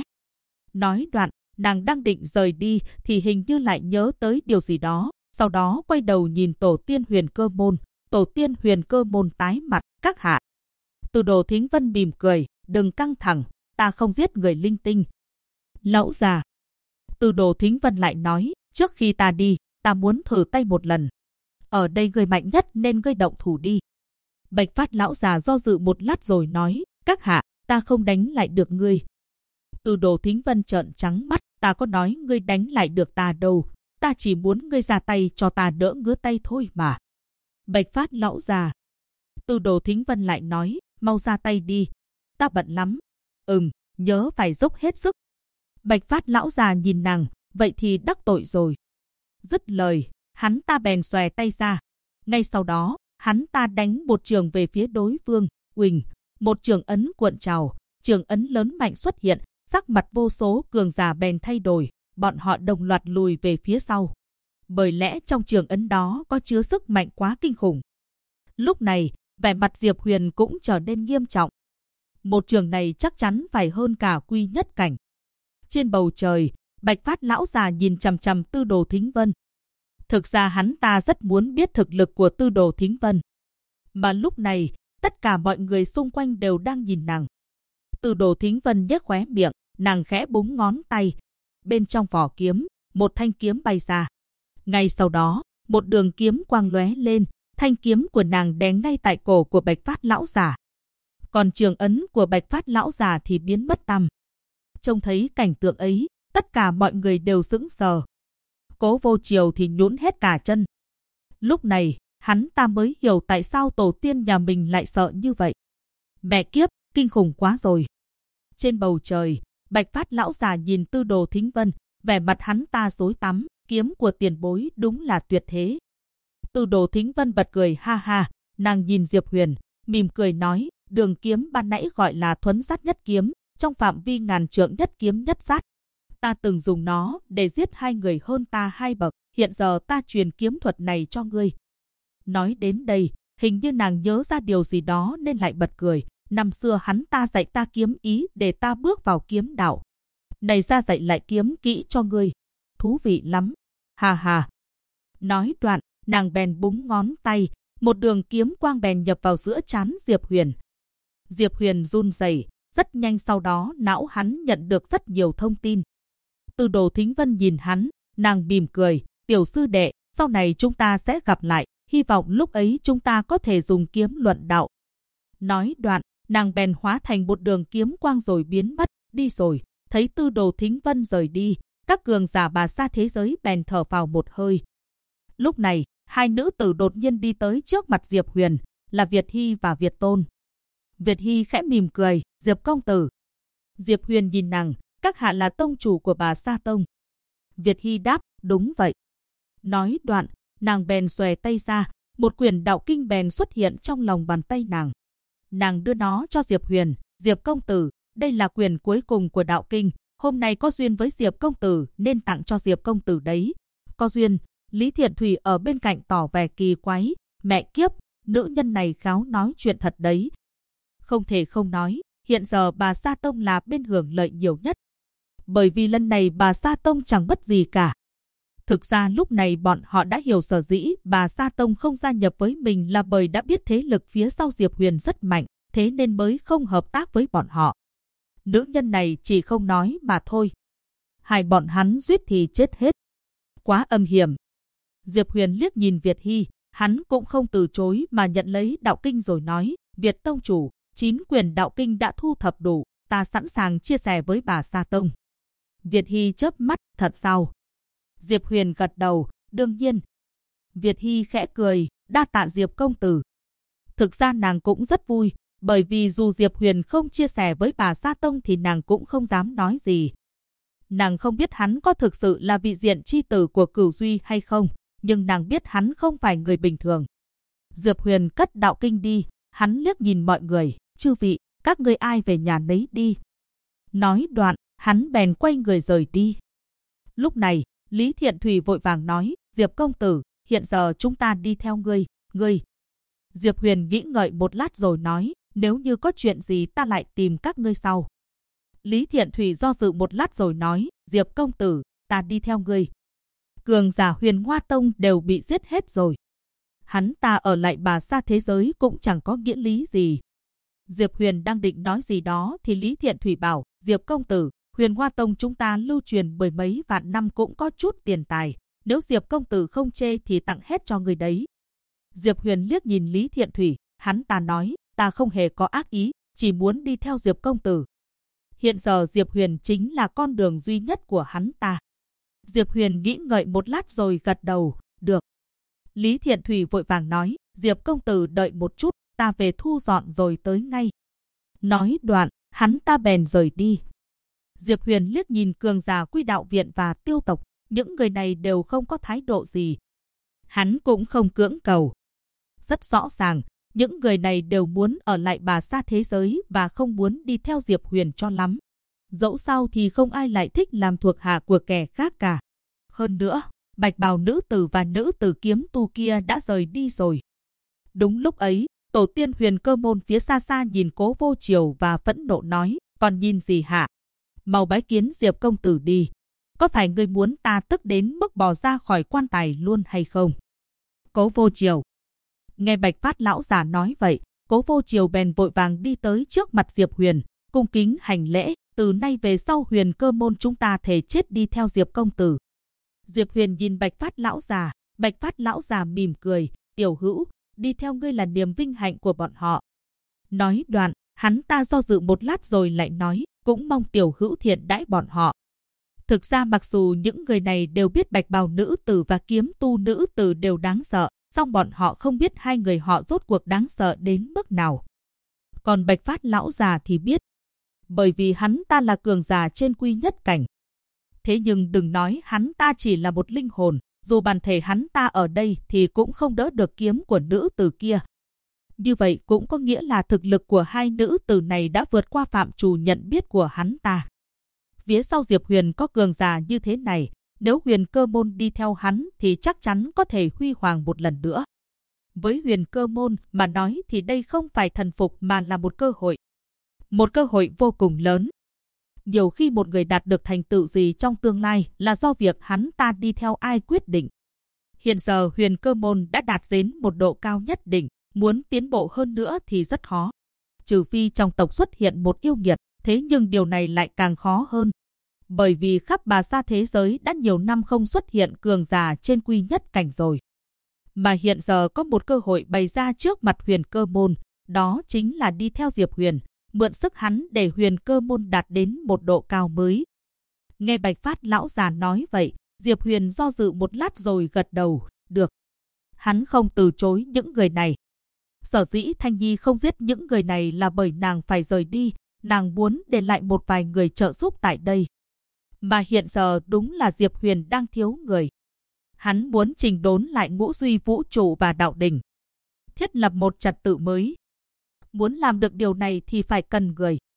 Nói đoạn, nàng đang định rời đi thì hình như lại nhớ tới điều gì đó, sau đó quay đầu nhìn Tổ tiên Huyền Cơ Môn. Tổ tiên Huyền Cơ Môn tái mặt, các hạ. Tư Đồ Thính Vân mỉm cười, đừng căng thẳng, ta không giết người linh tinh. Lão già. Tư Đồ Thính Vân lại nói, trước khi ta đi, ta muốn thử tay một lần. Ở đây ngươi mạnh nhất nên ngươi động thủ đi. Bạch Phát lão già do dự một lát rồi nói, các hạ, ta không đánh lại được ngươi. Tư Đồ Thính Vân trợn trắng mắt, ta có nói ngươi đánh lại được ta đâu, ta chỉ muốn ngươi ra tay cho ta đỡ ngứa tay thôi mà. Bạch Phát lão già. Tư Đồ Thính Vân lại nói, mau ra tay đi, ta bận lắm. Nhớ phải dốc hết sức. Bạch Phát lão già nhìn nàng, vậy thì đắc tội rồi. Dứt lời, hắn ta bèn xòe tay ra. Ngay sau đó, hắn ta đánh một trường về phía đối phương, uỳnh, một trường ấn cuộn trào, trường ấn lớn mạnh xuất hiện, sắc mặt vô số cường giả bèn thay đổi, bọn họ đồng loạt lùi về phía sau. Bởi lẽ trong trường ấn đó có chứa sức mạnh quá kinh khủng. Lúc này, vẻ mặt Diệp Huyền cũng trở nên nghiêm trọng. Một trường này chắc chắn phải hơn cả quy nhất cảnh. Trên bầu trời, Bạch Phát lão già nhìn chằm chằm Tư Đồ Thính Vân. Thực ra hắn ta rất muốn biết thực lực của Tư Đồ Thính Vân. Mà lúc này, tất cả mọi người xung quanh đều đang nhìn nàng. Tư Đồ Thính Vân nhếch khóe miệng, nàng khẽ búng ngón tay. Bên trong vỏ kiếm, một thanh kiếm bay ra. Ngay sau đó, một đường kiếm quang lóe lên, thanh kiếm của nàng đè ngay tại cổ của Bạch Phát lão già. Còn trường ấn của Bạch Phát lão già thì biến mất tăm. Trông thấy cảnh tượng ấy, tất cả mọi người đều sững sờ. Cố Vô Triều thì nhũn hết cả chân. Lúc này, hắn ta mới hiểu tại sao tổ tiên nhà mình lại sợ như vậy. Mẹ kiếp, kinh khủng quá rồi. Trên bầu trời, Bạch Phát lão già nhìn Tư Đồ Thính Vân, vẻ mặt hắn ta rối tắm, kiếm của tiền bối đúng là tuyệt thế. Tư Đồ Thính Vân bật cười ha ha, nàng nhìn Diệp Huyền, mỉm cười nói, đường kiếm ban nãy gọi là thuấn sát nhất kiếm, trong phạm vi ngàn trượng nhất kiếm nhất sát. Ta từng dùng nó để giết hai người hơn ta 2 bậc, hiện giờ ta truyền kiếm thuật này cho ngươi. Nói đến đây, hình như nàng nhớ ra điều gì đó nên lại bật cười. Năm xưa hắn ta dạy ta kiếm ý để ta bước vào kiếm đạo. Này ra dạy lại kiếm kỹ cho ngươi. Thú vị lắm. Ha ha. Nói đoạn, nàng bèn búng ngón tay, một đường kiếm quang bèn nhập vào giữa trán Diệp Huyền. Diệp Huyền run rẩy, rất nhanh sau đó não hắn nhận được rất nhiều thông tin. Tư Đồ Thính Vân nhìn hắn, nàng mỉm cười, tiểu sư đệ, sau này chúng ta sẽ gặp lại, hy vọng lúc ấy chúng ta có thể dùng kiếm luận đạo. Nói đoạn, nàng bèn hóa thành một đường kiếm quang rồi biến mất, đi rồi. Thấy Tư Đồ Thính Vân rời đi, các cường giả bà xa thế giới bèn thở vào một hơi. Lúc này, hai nữ tử đột nhiên đi tới trước mặt Diệp Huyền, là Việt Hy và Việt Tôn. Việt Hy khẽ mỉm cười, Diệp công tử. Diệp Huyền nhìn nàng, các hạ là tông chủ của bà Sa Tông. Việt Hy đáp, đúng vậy. Nói đoạn, nàng bèn xòe tay ra, một quyển đạo kinh bèn xuất hiện trong lòng bàn tay nàng. Nàng đưa nó cho Diệp Huyền, Diệp công tử, đây là quyển cuối cùng của đạo kinh, Hôm nay có duyên với Diệp công tử nên tặng cho Diệp công tử đấy. Có duyên, Lý Thiện Thủy ở bên cạnh tỏ vẻ kỳ quái. Mẹ kiếp, nữ nhân này khéo nói chuyện thật đấy. Không thể không nói, hiện giờ bà Sa Tông là bên hưởng lợi nhiều nhất. Bởi vì lần này bà Sa Tông chẳng mất gì cả. Thực ra lúc này bọn họ đã hiểu sở dĩ bà Sa Tông không gia nhập với mình là bởi đã biết thế lực phía sau Diệp Huyền rất mạnh, thế nên mới không hợp tác với bọn họ. Nữ nhân này chỉ không nói mà thôi. Hai bọn hắn suýt thì chết hết. Quá âm hiểm. Diệp Huyền liếc nhìn Việt Hy, hắn cũng không từ chối mà nhận lấy đạo kinh rồi nói, Việt tông chủ, 9 quyển đạo kinh đã thu thập đủ, ta sẵn sàng chia sẻ với bà Sa Tông. Việt Hy chớp mắt, thật sao? Diệp Huyền gật đầu, đương nhiên. Việt Hy khẽ cười, đa tạ Diệp công tử. Thực ra nàng cũng rất vui, bởi vì dù Diệp Huyền không chia sẻ với bà Sa Tông thì nàng cũng không dám nói gì. Nàng không biết hắn có thực sự là vị diện chi tử của Cửu Duy hay không, nhưng nàng biết hắn không phải người bình thường. Diệp Huyền cất đạo kinh đi, hắn liếc nhìn mọi người, chư vị, các ngươi ai về nhà nấy đi. Nói đoạn, hắn bèn quay người rời đi. Lúc này, Lý Thiện Thủy vội vàng nói, Diệp công tử, hiện giờ chúng ta đi theo ngươi. Diệp Huyền nghĩ ngợi một lát rồi nói, nếu như có chuyện gì ta lại tìm các ngươi sau. Lý Thiện Thủy do dự một lát rồi nói, Diệp công tử, ta đi theo ngươi. Cường giả Huyền Hoa Tông đều bị giết hết rồi. Hắn ta ở lại bà Sa thế giới cũng chẳng có nghĩa lý gì. Diệp Huyền đang định nói gì đó thì Lý Thiện Thủy bảo, Diệp công tử, Huyền Hoa Tông chúng ta lưu truyền mười mấy vạn năm cũng có chút tiền tài. Nếu Diệp công tử không chê thì tặng hết cho người đấy. Diệp Huyền liếc nhìn Lý Thiện Thủy, hắn ta nói, ta không hề có ác ý, chỉ muốn đi theo Diệp công tử. Hiện giờ Diệp Huyền chính là con đường duy nhất của hắn ta. Diệp Huyền nghĩ ngợi một lát rồi gật đầu, được. Lý Thiện Thủy vội vàng nói, Diệp công tử đợi một chút, ta về thu dọn rồi tới ngay. Nói đoạn, hắn ta bèn rời đi. Diệp Huyền liếc nhìn cường giả Quy Đạo Viện và Tiêu tộc, những người này đều không có thái độ gì. Hắn cũng không cưỡng cầu. Rất rõ ràng, những người này đều muốn ở lại bà Sa thế giới và không muốn đi theo Diệp Huyền cho lắm. Dẫu sao thì không ai lại thích làm thuộc hạ của kẻ khác cả. Hơn nữa, bạch bào nữ tử và nữ tử kiếm tu kia đã rời đi rồi. Đúng lúc ấy, tổ tiên Huyền Cơ Môn phía xa xa nhìn Cố Vô Triều và phẫn nộ nói, còn nhìn gì hả? Mau bái kiến Diệp công tử đi. Có phải ngươi muốn ta tức đến mức bò ra khỏi quan tài luôn hay không? Cố Vô Triều. Nghe Bạch Phát lão già nói vậy, Cố Vô Triều bèn vội vàng đi tới trước mặt Diệp Huyền, cung kính hành lễ, từ nay về sau Huyền Cơ Môn chúng ta thề chết đi theo Diệp công tử. Diệp Huyền nhìn Bạch Phát lão già mỉm cười, tiểu hữu, đi theo ngươi là niềm vinh hạnh của bọn họ. Nói đoạn, hắn ta do dự một lát rồi lại nói, cũng mong tiểu hữu thiện đãi bọn họ. Thực ra mặc dù những người này đều biết bạch bào nữ tử và kiếm tu nữ tử đều đáng sợ, song bọn họ không biết hai người họ rốt cuộc đáng sợ đến mức nào. Còn Bạch Phát lão già thì biết, bởi vì hắn ta là cường giả trên quy nhất cảnh. Thế nhưng đừng nói hắn ta chỉ là một linh hồn, dù bản thể hắn ta ở đây thì cũng không đỡ được kiếm của nữ tử kia. Như vậy cũng có nghĩa là thực lực của hai nữ tử này đã vượt qua phạm trù nhận biết của hắn ta. Phía sau Diệp Huyền có cường giả như thế này, nếu Huyền Cơ Môn đi theo hắn thì chắc chắn có thể huy hoàng một lần nữa. Với Huyền Cơ Môn mà nói thì đây không phải thần phục mà là một cơ hội. Một cơ hội vô cùng lớn. Nhiều khi một người đạt được thành tựu gì trong tương lai là do việc hắn ta đi theo ai quyết định. Hiện giờ Huyền Cơ Môn đã đạt đến một độ cao nhất định, muốn tiến bộ hơn nữa thì rất khó. Trừ phi trong tộc xuất hiện một yêu nghiệt, thế nhưng điều này lại càng khó hơn. Bởi vì khắp bà Sa thế giới đã nhiều năm không xuất hiện cường giả trên quy nhất cảnh rồi. Mà hiện giờ có một cơ hội bày ra trước mặt Huyền Cơ Môn, đó chính là đi theo Diệp Huyền, mượn sức hắn để Huyền Cơ Môn đạt đến một độ cao mới. Nghe Bạch Phát lão già nói vậy, Diệp Huyền do dự một lát rồi gật đầu, được. Hắn không từ chối những người này. Sở dĩ Thanh Nhi không giết những người này là bởi nàng phải rời đi, nàng muốn để lại một vài người trợ giúp tại đây. Mà hiện giờ đúng là Diệp Huyền đang thiếu người. Hắn muốn chỉnh đốn lại ngũ duy vũ trụ và đạo đình, thiết lập một trật tự mới. Muốn làm được điều này thì phải cần người.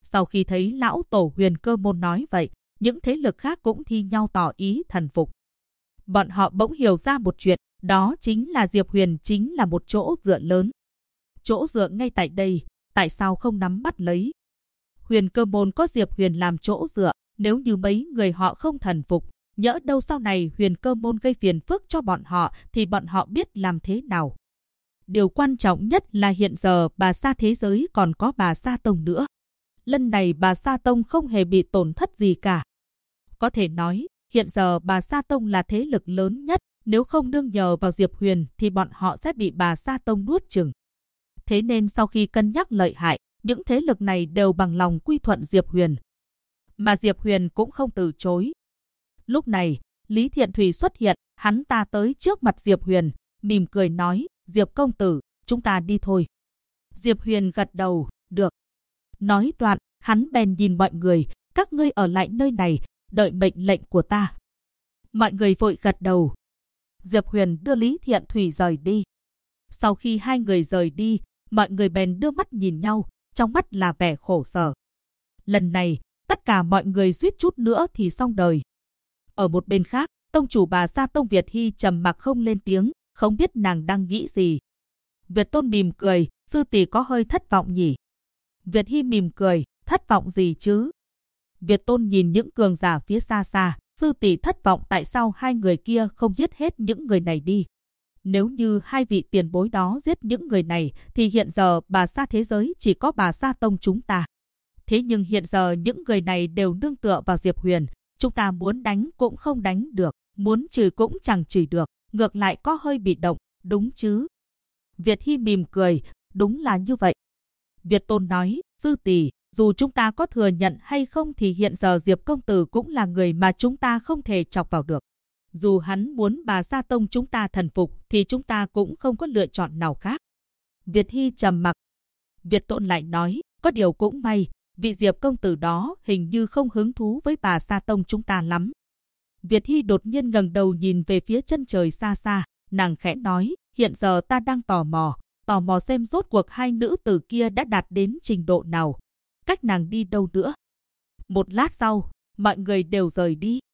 Sau khi thấy lão tổ Huyền Cơ Môn nói vậy, những thế lực khác cũng thi nhau tỏ ý thần phục. Bọn họ bỗng hiểu ra một chuyện, đó chính là Diệp Huyền chính là một chỗ dựa lớn. Chỗ dựa ngay tại đây, tại sao không nắm bắt lấy? Huyền Cơ Môn có Diệp Huyền làm chỗ dựa, nếu như mấy người họ không thần phục, nhỡ đâu sau này Huyền Cơ Môn gây phiền phức cho bọn họ thì bọn họ biết làm thế nào. Điều quan trọng nhất là hiện giờ Bà Sa thế giới còn có Bà Sa Tông nữa. Lần này Bà Sa Tông không hề bị tổn thất gì cả. Có thể nói, hiện giờ Bà Sa Tông là thế lực lớn nhất, nếu không nương nhờ vào Diệp Huyền thì bọn họ sẽ bị Bà Sa Tông nuốt chửng. Thế nên sau khi cân nhắc lợi hại, những thế lực này đều bằng lòng quy thuận Diệp Huyền. Mà Diệp Huyền cũng không từ chối. Lúc này, Lý Thiện Thủy xuất hiện, hắn ta tới trước mặt Diệp Huyền, mỉm cười nói, Diệp công tử, chúng ta đi thôi. Diệp Huyền gật đầu, được. Nói đoạn, hắn bèn nhìn mọi người, các ngươi ở lại nơi này, đợi mệnh lệnh của ta. Mọi người vội gật đầu. Diệp Huyền đưa Lý Thiện Thủy rời đi. Sau khi hai người rời đi, mọi người bèn đưa mắt nhìn nhau, trong mắt là vẻ khổ sở. Lần này, tất cả mọi người suýt chút nữa thì xong đời. Ở một bên khác, tông chủ Bà Sa Tông Việt Hy trầm mặc không lên tiếng, không biết nàng đang nghĩ gì. Việt Tôn mỉm cười, sư tỷ có hơi thất vọng nhỉ? Việt Hy mỉm cười, thất vọng gì chứ? Việt Tôn nhìn những cường giả phía xa xa, sư tỷ thất vọng tại sao hai người kia không giết hết những người này đi. Nếu như hai vị tiền bối đó giết những người này, thì hiện giờ Bà Sa thế giới chỉ có Bà Sa Tông chúng ta. Thế nhưng hiện giờ những người này đều nương tựa vào Diệp Huyền, chúng ta muốn đánh cũng không đánh được, muốn chửi cũng chẳng chửi được, ngược lại có hơi bị động, đúng chứ? Việt Hy mỉm cười, đúng là như vậy. Việt Tôn nói, sư tỷ, dù chúng ta có thừa nhận hay không thì hiện giờ Diệp công tử cũng là người mà chúng ta không thể chọc vào được. Dù hắn muốn Bà Sa Tông chúng ta thần phục thì chúng ta cũng không có lựa chọn nào khác. Việt Hy trầm mặc. Việt Tôn lại nói, có điều cũng may, vị Diệp công tử đó hình như không hứng thú với Bà Sa Tông chúng ta lắm. Việt Hy đột nhiên ngẩng đầu nhìn về phía chân trời xa xa, nàng khẽ nói, hiện giờ ta đang tò mò xem rốt cuộc hai nữ tử kia đã đạt đến trình độ nào, cách nàng đi đâu nữa. Một lát sau, mọi người đều rời đi.